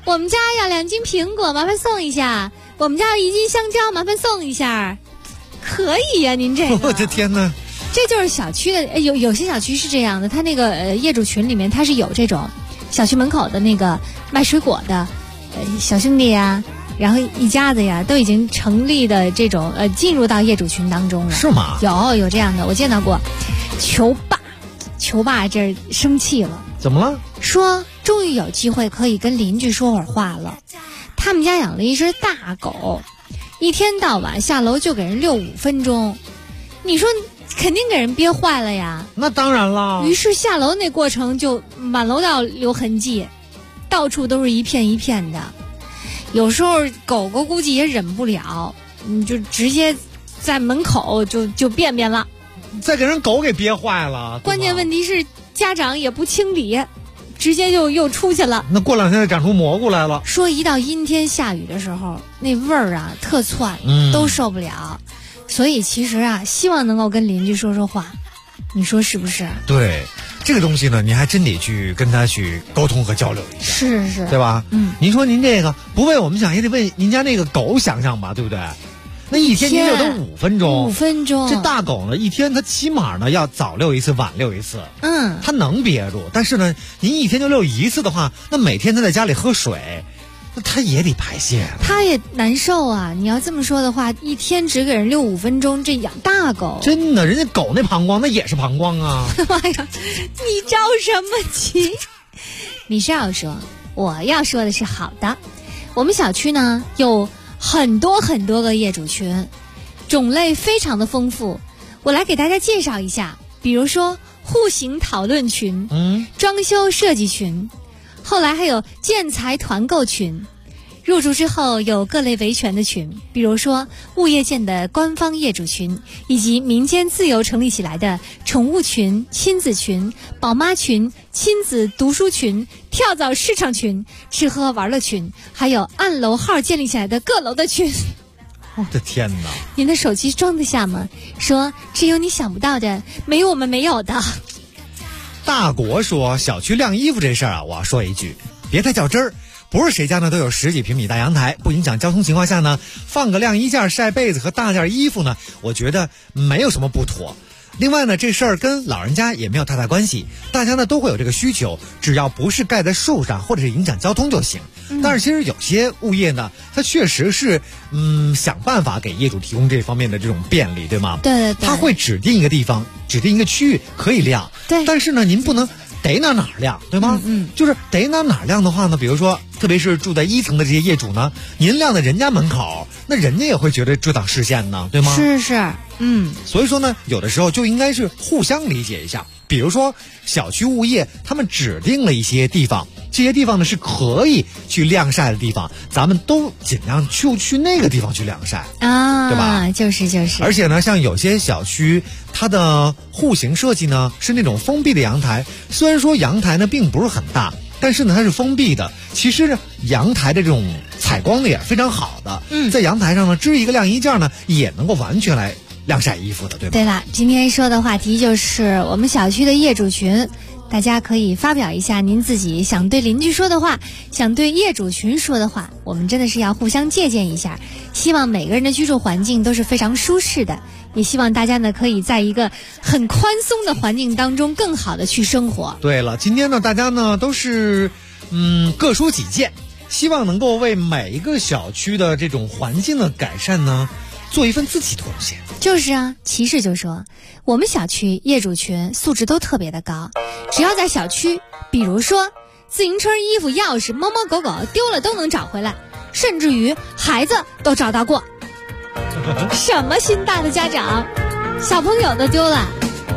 我们家要2斤苹果，麻烦送一下。我们家要1斤香蕉，麻烦送一下。可以呀，您这个。 我的天哪！ 这就是小区的，有些小区是这样的，它那个业主群里面它是有这种小区门口的那个卖水果的小兄弟呀，然后一家子呀，都已经成立的这种进入到业主群当中了。 是吗？ 有这样的，我见到过。球爸这生气了。 怎么了？ 说终于有机会可以跟邻居说会儿话了。他们家养了一只大狗，一天到晚下楼就给人遛5分钟，你说肯定给人憋坏了呀。 那当然了。 于是下楼那过程就满楼道留痕迹，到处都是一片一片的。有时候狗狗估计也忍不了，就直接在门口就便便了， 再给人狗给憋坏了。 关键问题是家长也不清理，直接就又出去了。 那过2天就长出蘑菇来了。 说一到阴天下雨的时候，那味儿啊特窜，都受不了。所以其实啊，希望能够跟邻居说说话，你说是不是？ 对，这个东西呢，你还真得去跟他去沟通和交流一下， 是， 对吧？您说您这个不为我们想，也得为您家那个狗想想吧，对不对？那一天您遛它5分钟，5 分钟， 这大狗呢，一天它起码呢要早遛一次，晚遛一次，它能憋住。但是呢，您一天就遛1次的话，那每天它在家里喝水，那它也得排泄， 它也难受啊。你要这么说的话，一天只给人遛5分钟，这养大狗真的，人家狗那膀胱那也是膀胱啊。 妈呀，你着什么急？你是要说，我要说的是好的。我们小区呢有很多个业主群，种类非常的丰富，我来给大家介绍一下。比如说户型讨论群，装修设计群，后来还有建材团购群。入住之后有各类维权的群，比如说物业建的官方业主群，以及民间自由成立起来的宠物群、亲子群、宝妈群、亲子读书群、跳蚤市场群、吃喝玩乐群，还有按楼号建立起来的各楼的群。 我的天哪！ 您的手机装得下吗？说只有你想不到的，没有我们没有的。 大国说小区晾衣服这事儿啊，我要说一句，别太较真儿。不是谁家呢都有10几平米大阳台，不影响交通情况下呢，放个晾衣架、晒被子和大件衣服呢，我觉得没有什么不妥。另外呢，这事儿跟老人家也没有太大关系，大家呢都会有这个需求，只要不是盖在树上或者是影响交通就行。但是其实有些物业呢，它确实是想办法给业主提供这方面的这种便利，对吗？ 对， 他会指定一个地方，指定一个区域可以晾。 对， 但是呢，您不能逮哪晾，对吗？就是逮哪晾的话呢，比如说特别是住在1层的这些业主呢，您晾在人家门口，那人家也会觉得遮挡视线呢，对吗？ 是， 所以说呢，有的时候就应该是互相理解一下。比如说小区物业他们指定了一些地方，这些地方呢是可以去晾晒的地方，咱们都尽量去那个地方去晾晒啊，对吧？ 就是。 而且呢，像有些小区它的户型设计呢是那种封闭的阳台，虽然说阳台呢并不是很大，但是呢它是封闭的。其实阳台的这种采光呢也是非常好的，在阳台上呢支一个晾衣架呢也能够完全来晾晒衣服的，对吧？ 对了，今天说的话题就是我们小区的业主群，大家可以发表一下您自己想对邻居说的话，想对业主群说的话，我们真的是要互相借鉴一下，希望每个人的居住环境都是非常舒适的，也希望大家呢可以在一个很宽松的环境当中更好的去生活。 对了，今天呢大家呢都是各抒己见，希望能够为每一个小区的这种环境的改善呢做一份自己的贡献。 就是啊，骑士就说我们小区业主群素质都特别的高，只要在小区，比如说自行车、衣服、钥匙、猫猫狗狗丢了都能找回来，甚至于孩子都找到过。什么心大的家长，小朋友都丢了。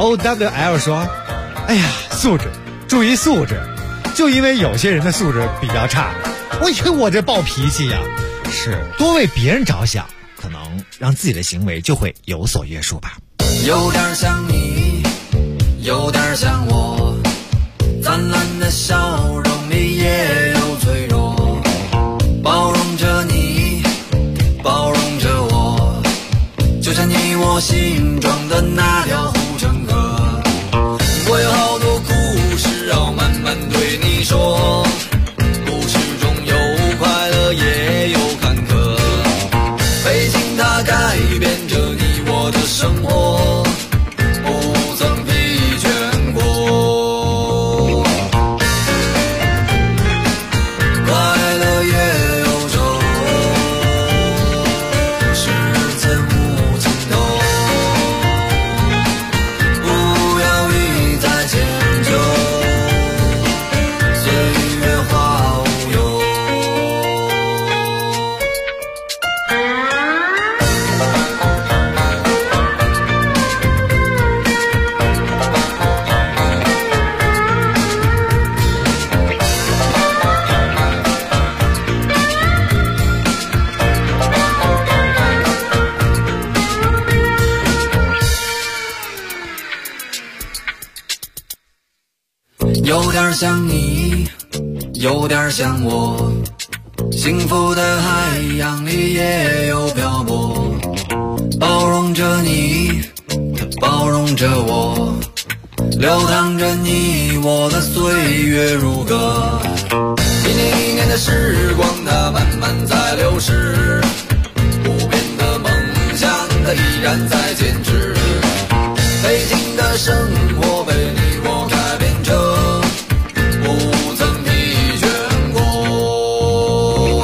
OWL 说，哎呀，素质，注意素质，就因为有些人的素质比较差，我以为我这暴脾气呀，是多为别人着想，可能让自己的行为就会有所约束吧。 有点像你，有点像我，灿烂的笑容里也有脆弱，包容着你，包容着我，就像你我心中的那条护城河。我有好多故事要慢慢对你说，故事中有像你，有点像我，幸福的海洋里也有漂泊，包容着你，包容着我，流淌着你我的岁月如歌。一年一年的时光，它慢慢在流逝，不变的梦想，它依然在坚持。北京的生活被你我改变着，不曾疲倦过。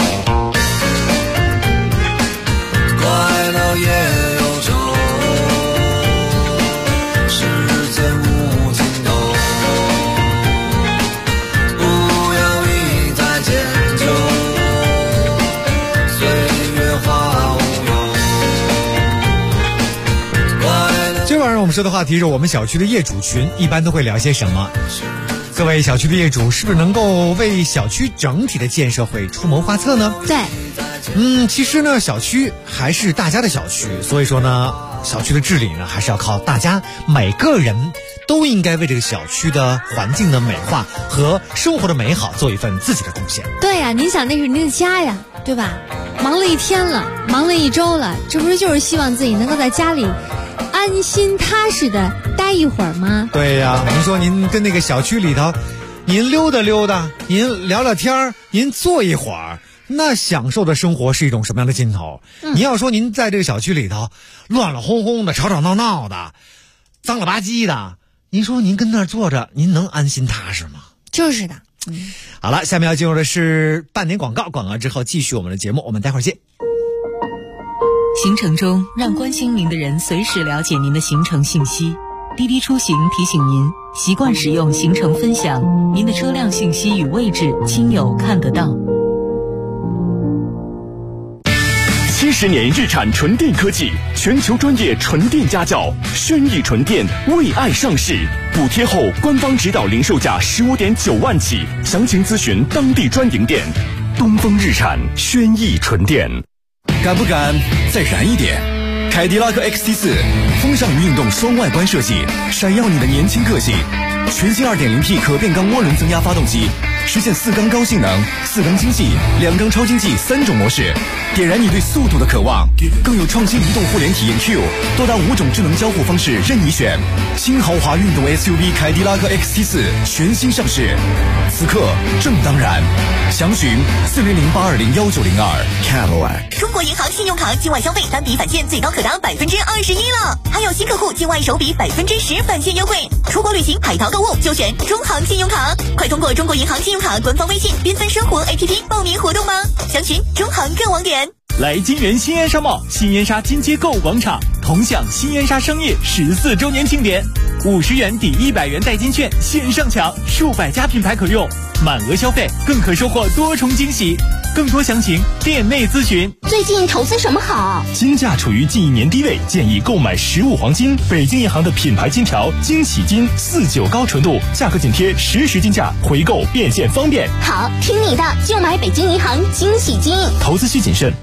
快乐也有愁，世间无尽头，不要一再迁就，岁月化无忧。 今晚上我们说的话题是我们小区的业主群一般都会聊些什么？各位小区的业主是不是能够为小区整体的建设会出谋划策呢？ 对， 其实呢，小区还是大家的小区，所以说呢，小区的治理呢，还是要靠大家每个人都应该为这个小区的环境的美化和生活的美好做一份自己的贡献。 对呀，您想那是您的家呀，对吧？忙了一天了，忙了一周了，这不是就是希望自己能够在家里安心踏实的待一会儿吗？ 对呀，您说您跟那个小区里头，您溜达溜达，您聊聊天，您坐一会儿，那享受的生活是一种什么样的劲头？您要说您在这个小区里头乱乱哄哄的，吵吵闹闹的，脏了吧唧的，您说您跟那儿坐着，您能安心踏实吗？ 就是的。 好了，下面要进入的是半点广告，广告之后继续我们的节目，我们待会儿见。 行程中，让关心您的人随时了解您的行程信息。滴滴出行提醒您，习惯使用行程分享，您的车辆信息与位置亲友看得到。 70年日产纯电科技，全球专业纯电家教，轩逸纯电为爱上市，补贴后官方指导零售价15.9万起，详情咨询当地专营店。东风日产轩逸纯电。 敢不敢再燃一点？凯迪拉克 XT4 风尚与运动双外观设计，闪耀你的年轻个性。全新 2.0T 可变缸涡轮增压发动机，实现4缸高性能、4缸经济、2缸超经济3种模式，点燃你对速度的渴望。更有创新移动互联体验 Q， 多达5种智能交互方式任你选。新豪华运动 SUV 凯迪拉克 XT4 全新上市，此刻正当然。详询4008201902 Cadillac。 中国银行信用卡境外消费单笔返现最高可达21%了，还有新客户境外首笔10%返现优惠。出国旅行海淘购物就选中行信用卡，快通过中国银行信用卡官方微信缤纷生活 APP 报名活动吧，详询中行各网点。 来金源新燕莎茂新燕莎金街购物广场，同享新燕莎商业14周年庆典，50元抵100元代金券线上抢，数百家品牌可用，满额消费更可收获多重惊喜。更多详情店内咨询。 最近投资什么好？ 金价处于近1年低位，建议购买实物黄金。北京银行的品牌金条惊喜金49高纯度，价格紧贴实时金价，回购变现方便。 好，听你的，就买北京银行惊喜金。 投资需谨慎。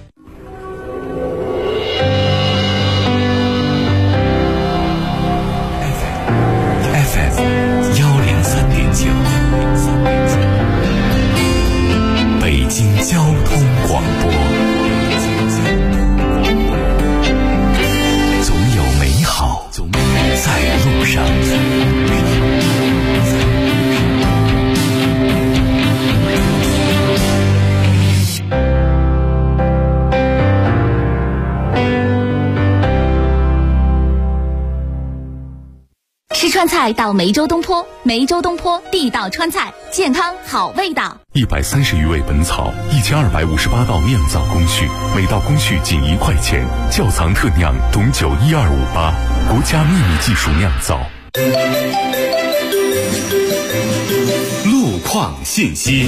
北京交通广播，总有美好在路上。 吃川菜到梅州东坡，梅州东坡地道川菜，健康好味道。 130余味本草，1258道酿造工序，每道工序仅1块钱，窖藏特酿董酒12588，国家秘密技术酿造。 路况信息。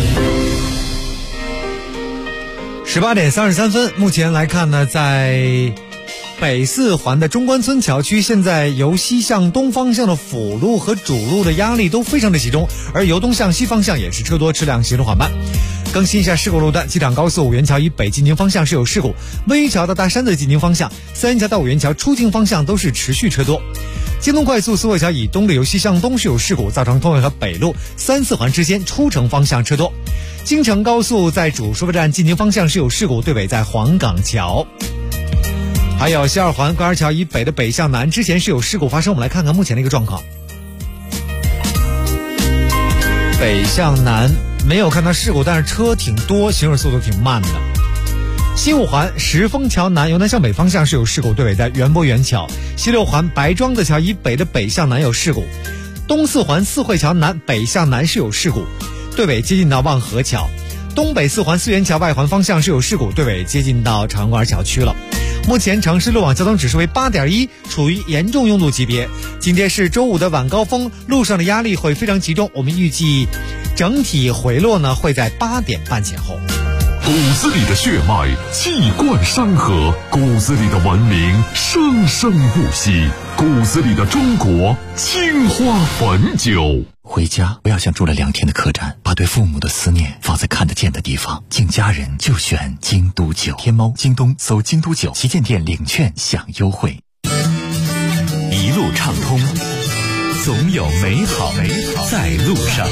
18点33分，目前来看呢，在北4环的中关村桥区，现在由西向东方向的辅路和主路的压力都非常的集中，而由东向西方向也是车多，车辆行驶缓慢。 更新一下事故路段，机场高速五元桥以北进京方向是有事故，温榆桥到大山子进京方向，三元桥到五元桥出京方向都是持续车多。京东快速苏汇桥以东的由西向东是有事故，造成通惠河北路3、4环之间出城方向车多。京承高速在主收费站进京方向是有事故，对北在黄岗桥。还有西二环官儿桥以北的北向南之前是有事故发生，我们来看看目前的一个状况。北向南没有看到事故，但是车挺多，行驶速度挺慢的。西五环石峰桥南由南向北方向是有事故，对北在园博园桥。西六环白庄子桥以北的北向南有事故。东四环四惠桥南北向南是有事故，对北接近到望河桥。东北四环四元桥外环方向是有事故，对北接近到长官桥区了。目前城市路网交通指数为8.1，处于严重拥堵级别。今天是周五的晚高峰，路上的压力会非常集中，我们预计整体回落呢会在8点半前后。 骨子里的血脉气贯山河，骨子里的文明生生不息，骨子里的中国青花汾酒。 回家不要像住了2天的客栈，把对父母的思念放在看得见的地方，敬家人就选京都酒。天猫、京东搜京都酒旗舰店领券享优惠。 一路畅通，总有美好在路上。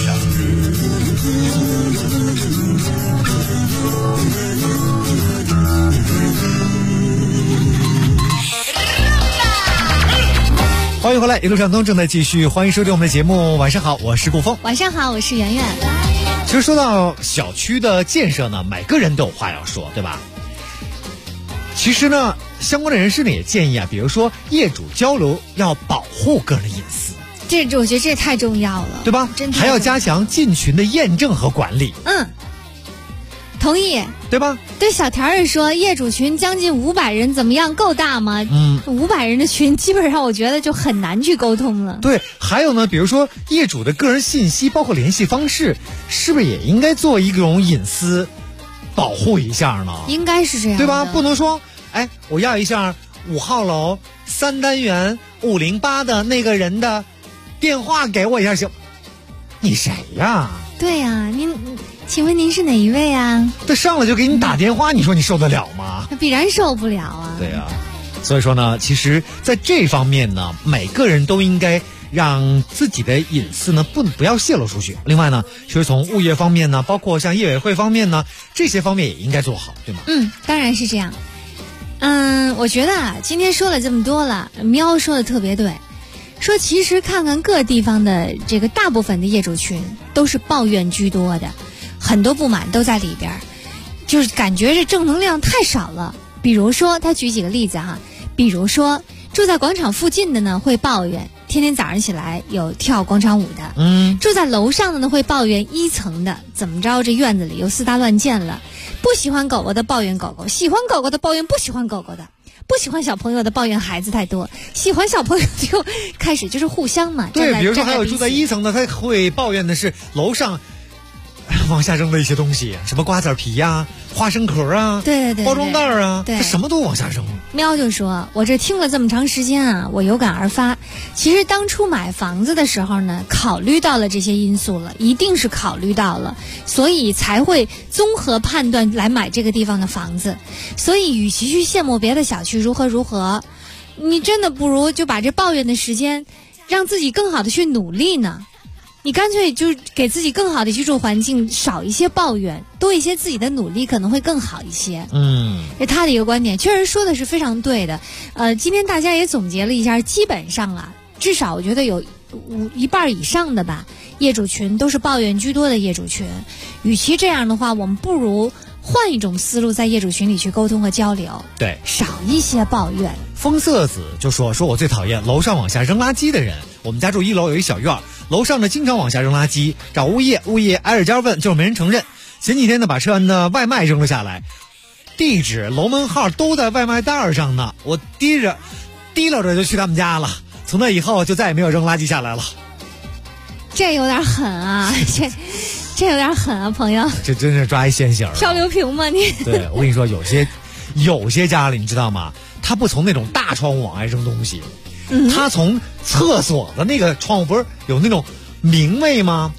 欢迎回来，一路畅通正在继续，欢迎收听我们的节目。晚上好，我是顾峰。 晚上好，我是圆圆。 其实说到小区的建设呢，每个人都有话要说，对吧？其实呢，相关的人士呢也建议啊，比如说业主交流要保护个人的隐私， 我觉得这太重要了， 对吧？还要加强进群的验证和管理。 同意， 对吧？ 对小田儿说，业主群将近500人，怎么样？够大吗？500人的群，基本上我觉得就很难去沟通了。 对，还有呢，比如说业主的个人信息，包括联系方式，是不是也应该做一种隐私保护一下呢？ 应该是这样， 对吧？不能说，我要一下5号楼3单元508的那个人的电话给我一下行？你谁呀？ 对呀，请问您是哪一位啊？ 这上来就给你打电话，你说你受得了吗？ 必然受不了啊。 对啊，所以说呢，其实在这方面呢，每个人都应该让自己的隐私呢不要泄露出去。另外呢，其实从物业方面呢，包括像业委会方面呢，这些方面也应该做好，对吗？ 当然是这样。我觉得啊，今天说了这么多了，喵说的特别对。说其实看看各地方的这个大部分的业主群都是抱怨居多的，很多不满都在里边，就是感觉这正能量太少了。比如说他举几个例子哈，比如说住在广场附近的呢会抱怨天天早上起来有跳广场舞的，住在楼上的呢会抱怨1层的怎么着这院子里有4大乱箭了，不喜欢狗狗的抱怨狗狗，喜欢狗狗的抱怨不喜欢狗狗的，不喜欢小朋友的抱怨孩子太多，喜欢小朋友就开始就是互相嘛。 对，比如说还有住在1层的，他会抱怨的是楼上往下扔的一些东西，什么瓜子皮呀、花生壳啊， 对， 包装袋啊， 对， 他什么都往下扔。 喵就说，我这听了这么长时间啊，我有感而发。其实当初买房子的时候呢，考虑到了这些因素了，一定是考虑到了，所以才会综合判断来买这个地方的房子。所以与其去羡慕别的小区如何，你真的不如就把这抱怨的时间让自己更好的去努力呢。你干脆就给自己更好的居住环境，少一些抱怨，多一些自己的努力，可能会更好一些。这他的一个观点，确实说的是非常对的。今天大家也总结了一下，基本上啊，至少我觉得有一半以上的吧，业主群都是抱怨居多的业主群。与其这样的话，我们不如换一种思路，在业主群里去沟通和交流， 对， 少一些抱怨。 风色子就说我最讨厌楼上往下扔垃圾的人。我们家住1楼有一小院，楼上呢经常往下扔垃圾，找物业挨着家问，就是没人承认。前几天呢把吃完的外卖扔了下来，地址楼门号都在外卖袋上呢，我提溜着就去他们家了。从那以后就再也没有扔垃圾下来了。 这有点狠啊，这有点狠啊，朋友。 这真是抓一现行。 漂流瓶吗你？ 对，我跟你说，有些家里你知道吗？他不从那种大窗户往外扔东西。他从厕所的那个窗户不是有那种明卫吗？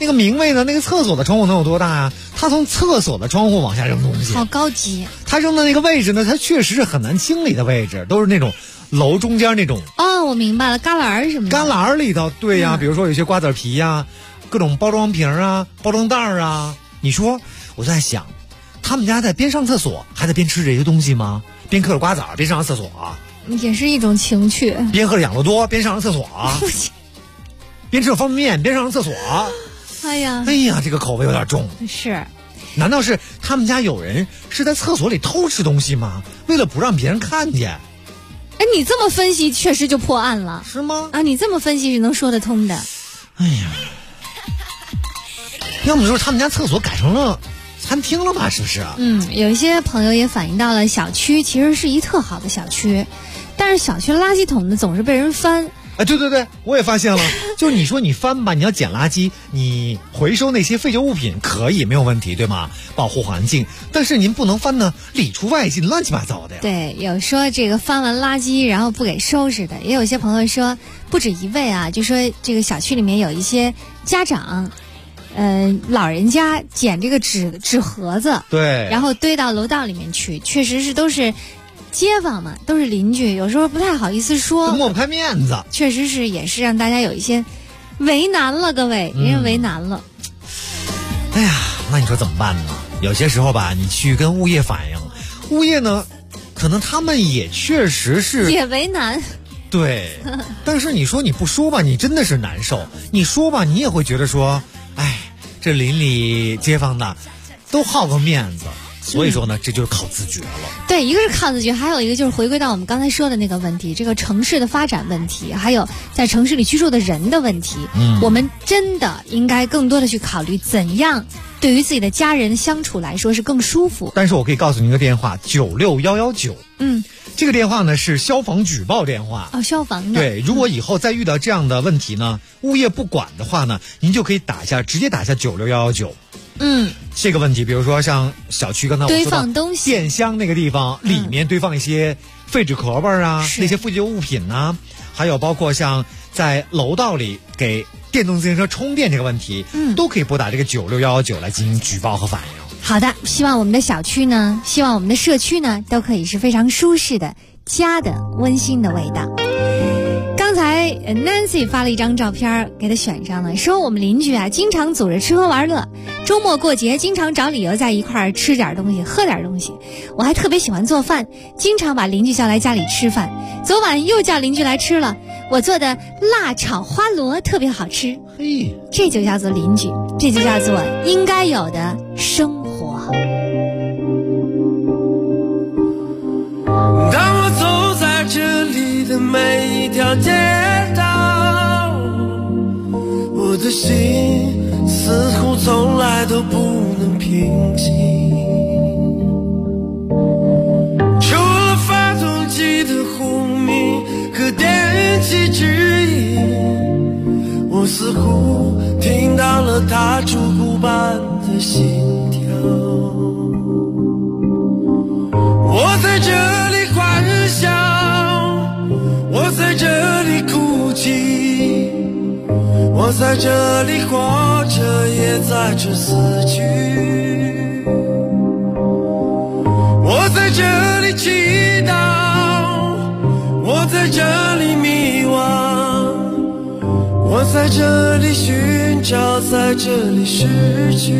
那个明卫呢，那个厕所的窗户能有多大啊？他从厕所的窗户往下扔东西， 好高级。 他扔的那个位置呢，他确实是很难清理的位置，都是那种楼中间那种。 哦，我明白了，旮旯什么的。 旮旯里头，对呀，比如说有些瓜子皮呀，各种包装瓶啊、包装袋啊。你说，我在想，他们家在边上厕所还在边吃这些东西吗？边嗑着瓜子边上厕所啊？ 也是一种情趣。 边喝着养乐多边上厕所啊？边吃着方便面边上厕所啊？哎呀，这个口味有点重。 是。 难道是他们家有人是在厕所里偷吃东西吗？为了不让别人看见？ 哎，你这么分析确实就破案了， 是吗？ 啊，你这么分析是能说得通的。 哎呀，要么就是他们家厕所改成了餐厅了吧？是不是？ 有一些朋友也反映到了，小区其实是一特好的小区，但是小区的垃圾桶呢总是被人翻。 哎，对，我也发现了，就是你说你翻吧，你要捡垃圾，你回收那些废旧物品可以没有问题，对吗？保护环境，但是您不能翻呢里出外进，乱七八糟的呀。 对，有说这个翻完垃圾然后不给收拾的，也有些朋友说不止一位啊，就说这个小区里面有一些家长，老人家捡这个纸盒子， 对， 然后堆到楼道里面去，确实是都是。街坊嘛，都是邻居，有时候不太好意思说， 抹不开面子。 确实是，也是让大家有一些为难了，各位，人为难了。 哎呀，那你说怎么办呢？有些时候吧，你去跟物业反映，物业呢，可能他们也确实是也为难。 对，但是你说你不说吧，你真的是难受；你说吧，你也会觉得说，哎，这邻里街坊的都好个面子。所以说呢，这就是靠自觉了。 对，一个是靠自觉，还有一个就是回归到我们刚才说的那个问题，这个城市的发展问题，还有在城市里居住的人的问题。我们真的应该更多的去考虑怎样对于自己的家人相处来说是更舒服。 但是我可以告诉您一个电话，96119。这个电话呢是消防举报电话。 哦，消防的。 对，如果以后再遇到这样的问题呢，物业不管的话呢，您就可以直接打下96119。这个问题，比如说像小区刚才我说的堆放东西电箱那个地方，里面堆放一些废纸壳啊，那些废旧物品啊，还有包括像在楼道里给电动自行车充电这个问题，都可以拨打这个96119来进行举报和反映。 好的，希望我们的小区呢，希望我们的社区呢，都可以是非常舒适的家的温馨的味道。刚才 Nancy 发了一张照片给他选上了，说我们邻居啊经常组织吃喝玩乐，周末过节经常找理由在一块儿吃点东西喝点东西。我还特别喜欢做饭，经常把邻居叫来家里吃饭。昨晚又叫邻居来吃了，我做的辣炒花螺特别好吃。 嘿， 这就叫做邻居，这就叫做应该有的生活。 当我走在这里的每一条街道，我的心似乎从来都不能平静。除了发动机的轰鸣和电气指引，我似乎听到了它烛骨般的心跳。我在这里欢笑，我在这里哭泣，我在这里活着，也在这死去。我在这里祈祷，我在这里迷惘，我在这里寻找，在这里失去。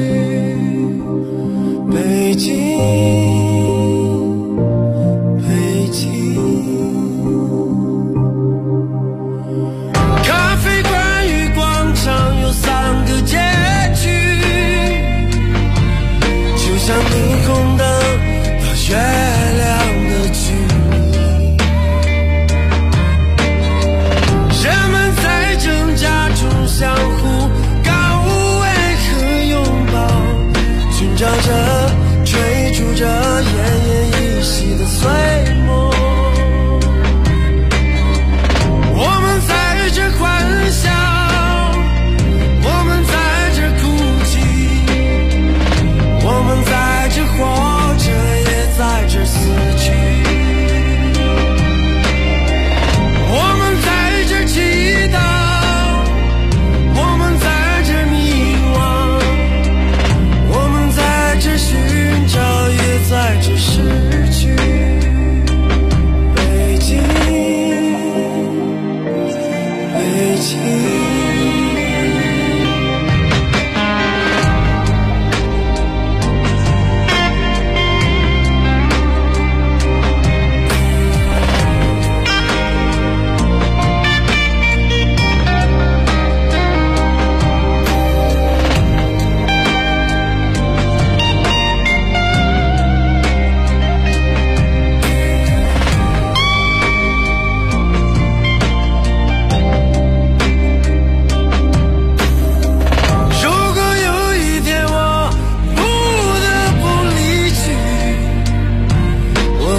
北京咖啡馆与广场有3个街区，就像霓虹灯到月亮的距离。人们在挣扎中相互告慰和拥抱，寻找着追逐着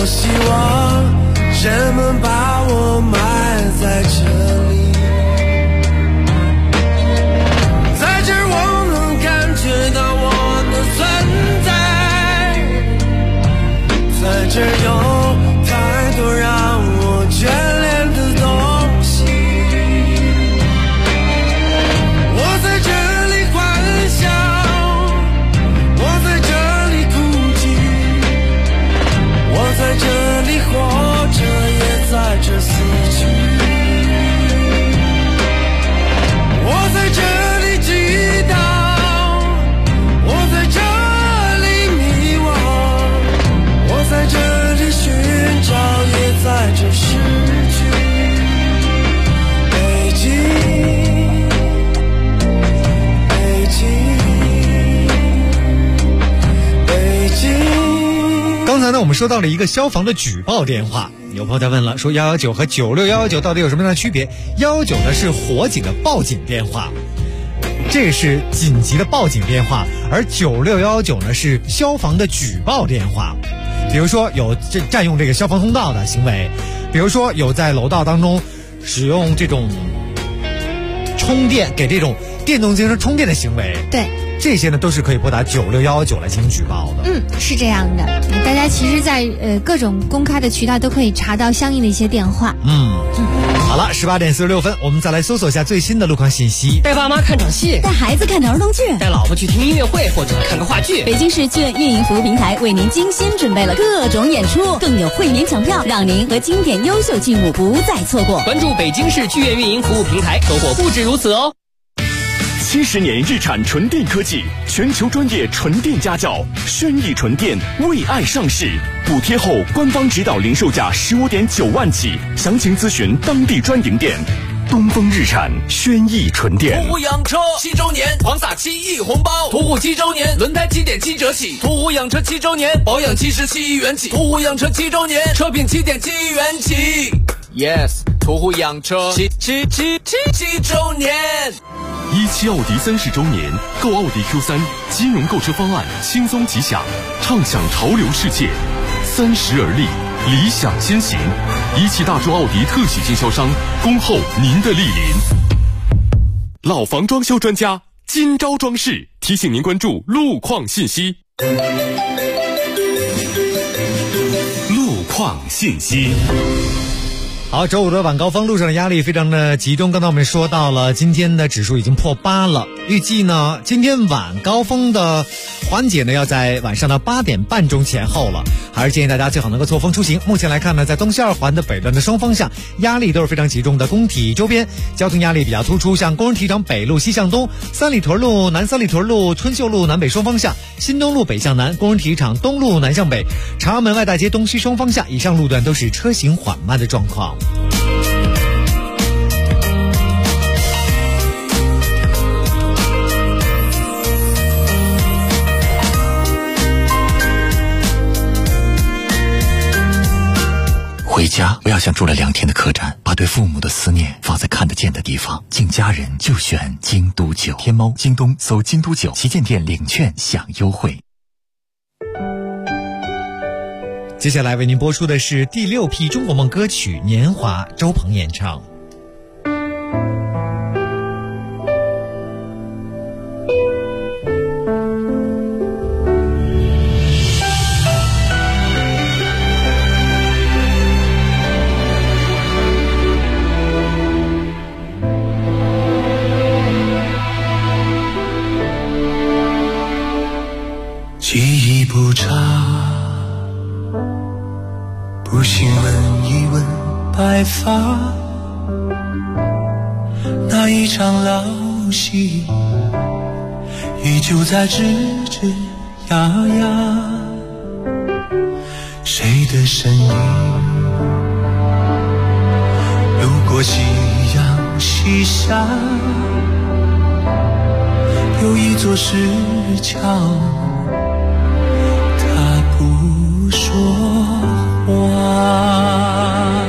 多希望人们把我埋在这里，在这儿我能感觉到我的存在，在这儿有太多让我眷恋的东西，我在这里幻想，我在这里哭泣，我在这里活着，也在这死去，我在这里激荡，我在这里迷惘，我在这里寻找，也在这失去。北京，北京，北京。 刚才呢，我们收到了一个消防的举报电话，有朋友在问了，说119和96119到底有什么样的区别？119呢是火警的报警电话，这是紧急的报警电话，而96119呢是消防的举报电话。比如说有占用这个消防通道的行为，比如说有在楼道当中使用这种充电给这种电动自行车充电的行为， 对， 这些呢都是可以拨打96119来进行举报的。 是这样的，大家其实在各种公开的渠道都可以查到相应的一些电话。 好了，18点46分，我们再来搜索一下最新的路况信息。 带爸妈看场戏， 带孩子看场儿童剧， 带老婆去听音乐会或者看个话剧。 北京市剧院运营服务平台为您精心准备了各种演出，更有会员抢票，让您和经典优秀剧目不再错过。 关注北京市剧院运营服务平台，收获不止如此哦。 70年日产纯电科技，全球专业纯电家教，轩逸纯电为爱上市，补贴后官方指导零售价15.9万起，详情咨询当地专营店。东风日产轩逸纯电。 途虎养车7周年狂撒7亿红包，途虎7周年轮胎7.7折起，途虎养车7周年保养77亿元起，途虎养车7周年车品7.7亿元起。Yes， 途虎养车7周年。 17奥迪30周年，购奥迪 Q3，金融购车方案轻松吉祥，畅享潮流世界，30而立，理想先行。17大众奥迪特许经销商，恭候您的莅临。老房装修专家金招装饰提醒您关注路况信息。路况信息。 好，周五的晚高峰，路上的压力非常的集中。刚才我们说到了，今天的指数已经破8了。预计呢，今天晚高峰的缓解呢，要在晚上的8点半钟前后了。还是建议大家最好能够错峰出行。目前来看呢，在东西二环的北段的双方向压力都是非常集中的。工体周边交通压力比较突出，像工人体厂北路西向东、三里屯路南、三里屯路春秀路南北双方向、新东路北向南、工人体厂东路南向北、长安门外大街东西双方向以上路段都是车行缓慢的状况。 回家不要像住了2天的客栈，把对父母的思念放在看得见的地方。敬家人就选京都酒。天猫、京东搜京都酒旗舰店领券享优惠。 接下来为您播出的是第6批中国梦歌曲《年华》，周鹏演唱。 记忆不差，不信问一问白发，那一场老戏依旧在吱吱呀呀，谁的身影路过夕阳西下，有一座石桥不说话，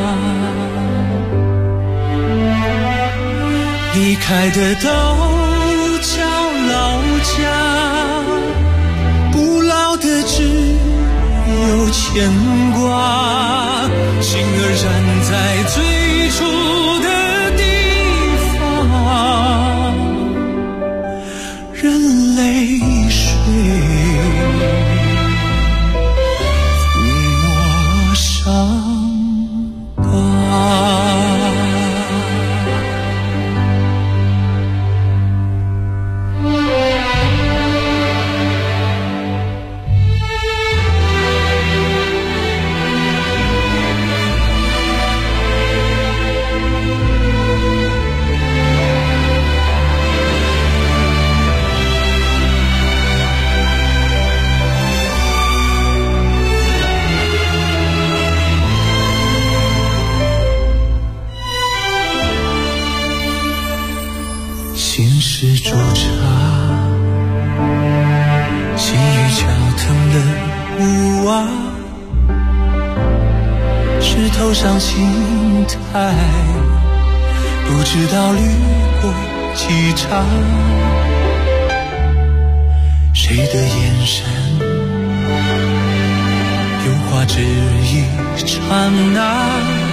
离开的都叫老家，不老的只有情牵挂，心儿站在最初的地方，任泪水抚摸伤疤。心事驻扎，细雨敲疼的屋瓦，石头上青苔，不知道掠过几场。谁的眼神有话只一刹那，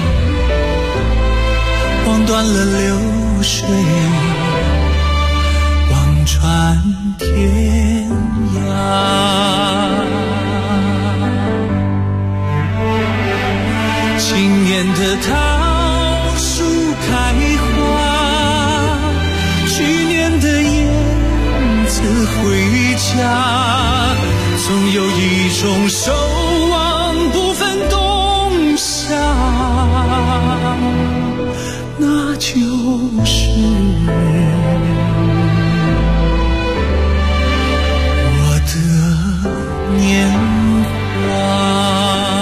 望断了流水，望穿天涯。今年的桃树开花，去年的燕子回家，总有一种守望不分冬夏，那就是我的年华。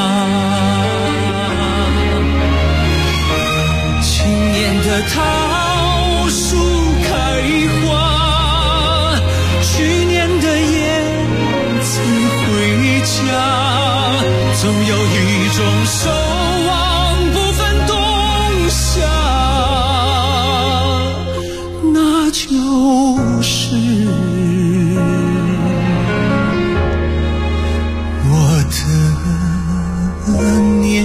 今年的桃树开花，去年的燕子回家，总有一种守望不分冬夏，那就是我的年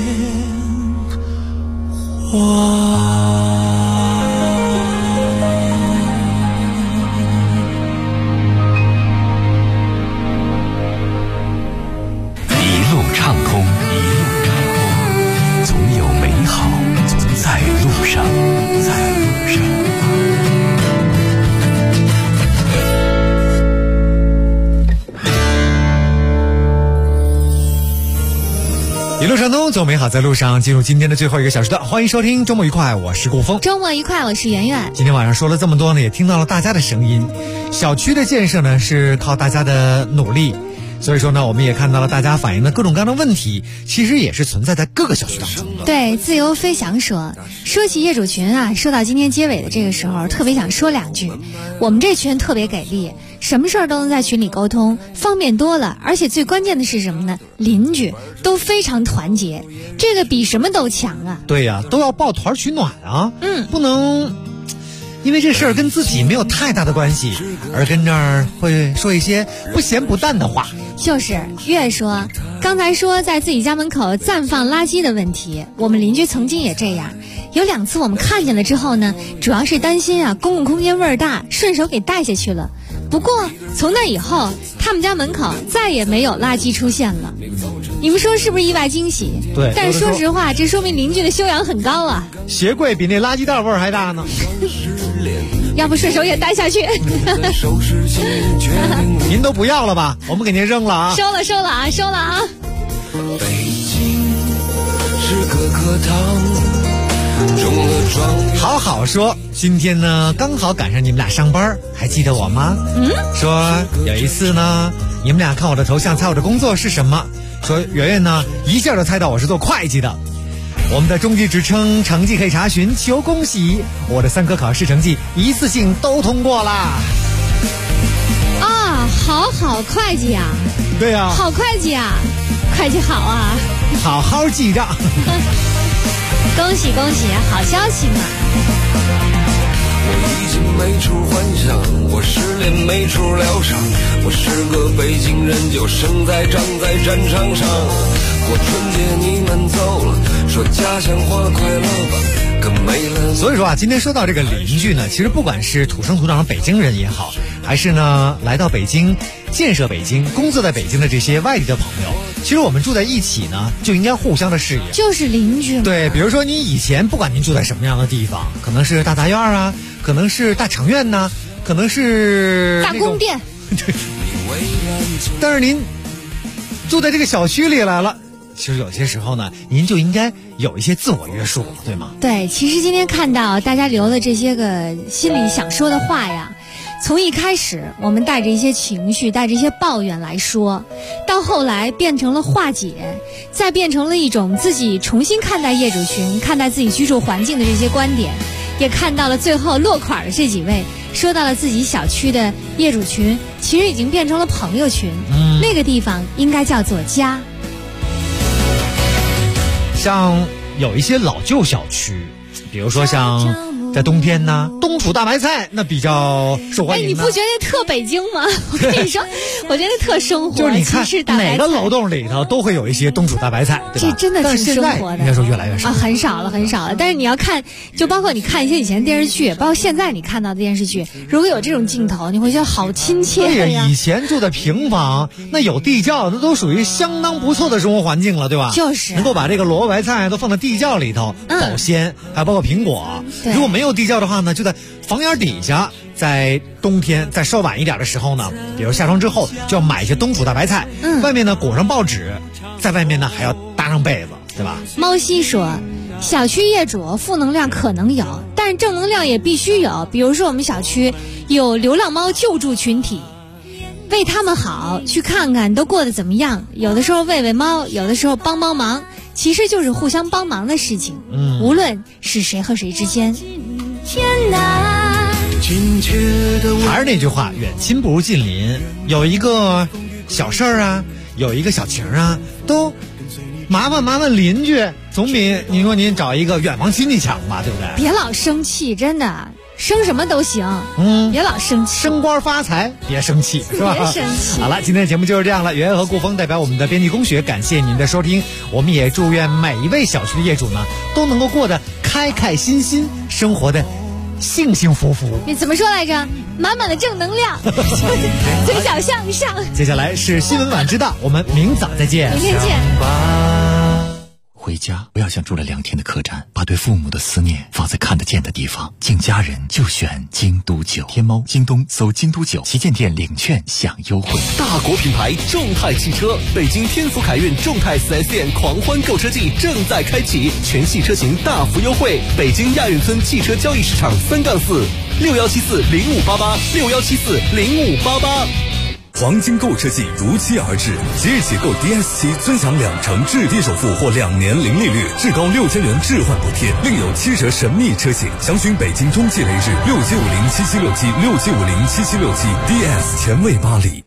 华。 一路畅通，总有美好在路上，在路上。 一路畅通，走美好在路上。进入今天的最后一个小时段，欢迎收听周末愉快，我是顾峰。 周末愉快，我是圆圆。 今天晚上说了这么多呢，也听到了大家的声音。小区的建设呢，是靠大家的努力。所以说呢，我们也看到了大家反映的各种各样的问题，其实也是存在在各个小区当中。 对，自由飞翔说起业主群啊，说到今天结尾的这个时候，特别想说两句。我们这群特别给力，什么事儿都能在群里沟通，方便多了。而且最关键的是什么呢？邻居都非常团结，这个比什么都强啊。 对呀，都要抱团取暖啊。不能因为这事儿跟自己没有太大的关系，而跟这儿会说一些不咸不淡的话。 就是越说，刚才说在自己家门口暂放垃圾的问题，我们邻居曾经也这样。有2次我们看见了之后呢，主要是担心啊公共空间味儿大，顺手给带下去了。不过从那以后，他们家门口再也没有垃圾出现了。你们说是不是意外惊喜？ 对， 但是说实话，这说明邻居的修养很高啊。 鞋柜比那垃圾袋味儿还大呢。 要不顺手也带下去。 您都不要了吧？我们给您扔了啊！ 收了啊！ 北京是个课堂，中了状元。 好说，今天呢刚好赶上你们俩上班，还记得我吗？说有一次呢，你们俩看我的头像猜我的工作是什么，说圆圆呢一下就猜到我是做会计的。我们的中级职称成绩可以查询，求恭喜！我的3科考试成绩一次性都通过啦！ 啊，好会计啊！ 对呀， 好会计啊，会计好啊！ 好好记账。 恭喜，好消息嘛！ 我已经没处幻想，我失恋没处疗伤，我是个北京人，就生在长在战场上。 过春节你们走了，说家乡话快乐吧，可没了。 所以说啊，今天说到这个邻居呢，其实不管是土生土长的北京人也好，还是呢来到北京建设北京、工作在北京的这些外地的朋友，其实我们住在一起呢，就应该互相的适应， 就是邻居嘛。 对，比如说你以前不管您住在什么样的地方，可能是大杂院啊，可能是大城院呐，可能是大宫殿， 对。但是您住在这个小区里来了，其实有些时候呢，您就应该有一些自我约束了，对吗？ 对，其实今天看到大家留的这些个心里想说的话呀，从一开始我们带着一些情绪，带着一些抱怨来说，到后来变成了化解，再变成了一种自己重新看待业主群、看待自己居住环境的这些观点，也看到了最后落款的这几位说到了自己小区的业主群其实已经变成了朋友群，那个地方应该叫做家。 像有一些老旧小区，比如说像在冬天呢，冬储大白菜那比较受欢迎。 你不觉得特北京吗？我跟你说，我觉得特生活。 就是你看哪个楼栋里头都会有一些冬储大白菜，对吧？ 这真的挺生活的。 应该说越来越少啊，很少了，很少了。但是你要看，就包括你看一些以前的电视剧，包括现在你看到的电视剧，如果有这种镜头，你会觉得好亲切呀。 对呀，以前住的平房，那有地窖，那都属于相当不错的生活环境了，对吧？ 就是能够把这个萝卜白菜都放在地窖里头保鲜，还包括苹果。如果没有地窖的话呢，就在房檐底下，在冬天再稍晚一点的时候呢，比如下床之后就要买一些冬储大白菜，外面呢裹上报纸，在外面呢还要搭上被子，对吧？ 猫西说，小区业主负能量可能有，但是正能量也必须有。比如说我们小区有流浪猫救助群体，为他们好，去看看都过得怎么样，有的时候喂喂猫，有的时候帮帮忙，其实就是互相帮忙的事情。无论是谁和谁之间。 还是那句话，远亲不如近邻。有一个小事儿啊，有一个小情啊，都麻烦邻居，总比你说您找一个远房亲戚强吧，对不对？ 别老生气，真的，生什么都行，别老生气， 升官发财别生气，是吧？ 别生气。 好了，今天的节目就是这样了。袁和顾峰代表我们的编辑工学，感谢您的收听。我们也祝愿每一位小区的业主呢，都能够过得开开心心，生活的幸幸福福。 你怎么说来着？满满的正能量，嘴角向上。 接下来是新闻晚知道，我们明早再见。 明天见。 回家不要像住了2天的客栈，把对父母的思念放在看得见的地方。敬家人就选京都酒。天猫、京东搜京都酒旗舰店领券享优惠。 大国品牌众泰汽车，北京天府凯运众泰 4S 店狂欢购车季正在开启，全系车型大幅优惠。北京亚运村汽车交易市场3-46174-0588，6174-0588。 黄金购车季如期而至，即日起购 DS7尊享2成至低首付或2年零利率，至高6000元置换补贴，另有7折神秘车型。详询北京中汽雷士675077676767，DS 前卫巴黎。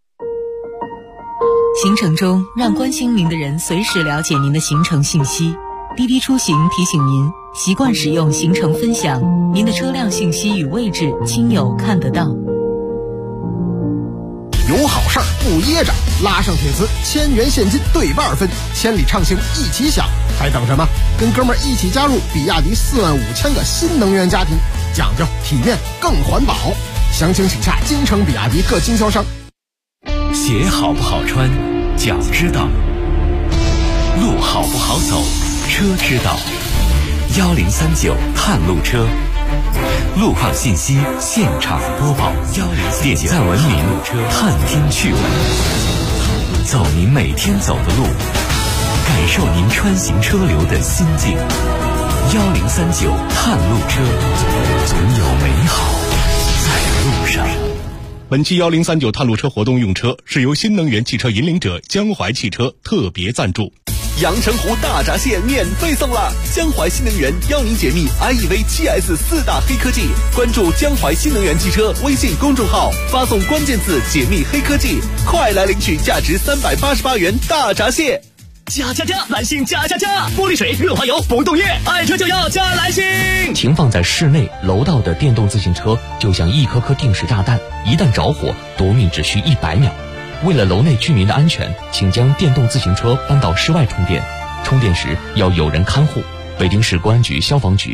行程中，让关心您的人随时了解您的行程信息。滴滴出行提醒您，习惯使用行程分享，您的车辆信息与位置亲友看得到。 有好事儿不噎着，拉上铁丝，1000元现金对半分，千里畅行一起享，还等什么？跟哥们儿一起加入比亚迪45000个新能源家庭，讲究体面更环保。详情请洽京城比亚迪各经销商。 鞋好不好穿，脚知道；路好不好走，车知道。1039探路车，路况信息现场播报，点赞文明，探听趣闻，走您每天走的路，感受您穿行车流的心境。1039探路车，总有美好在路上。 本期1039探路车活动用车是由新能源汽车引领者江淮汽车特别赞助。 阳澄湖大闸蟹免费送了！江淮新能源邀您解密 IEV 7S 4大黑科技，关注江淮新能源汽车微信公众号，发送关键字解密黑科技，快来领取价值388元大闸蟹。 加！来信加！玻璃水、润滑油、风动液，爱车就要加来信。 停放在室内楼道的电动自行车就像一颗颗定时炸弹，一旦着火，夺命只需100秒。 为了楼内居民的安全，请将电动自行车搬到室外充电，充电时要有人看护。北京市公安局消防局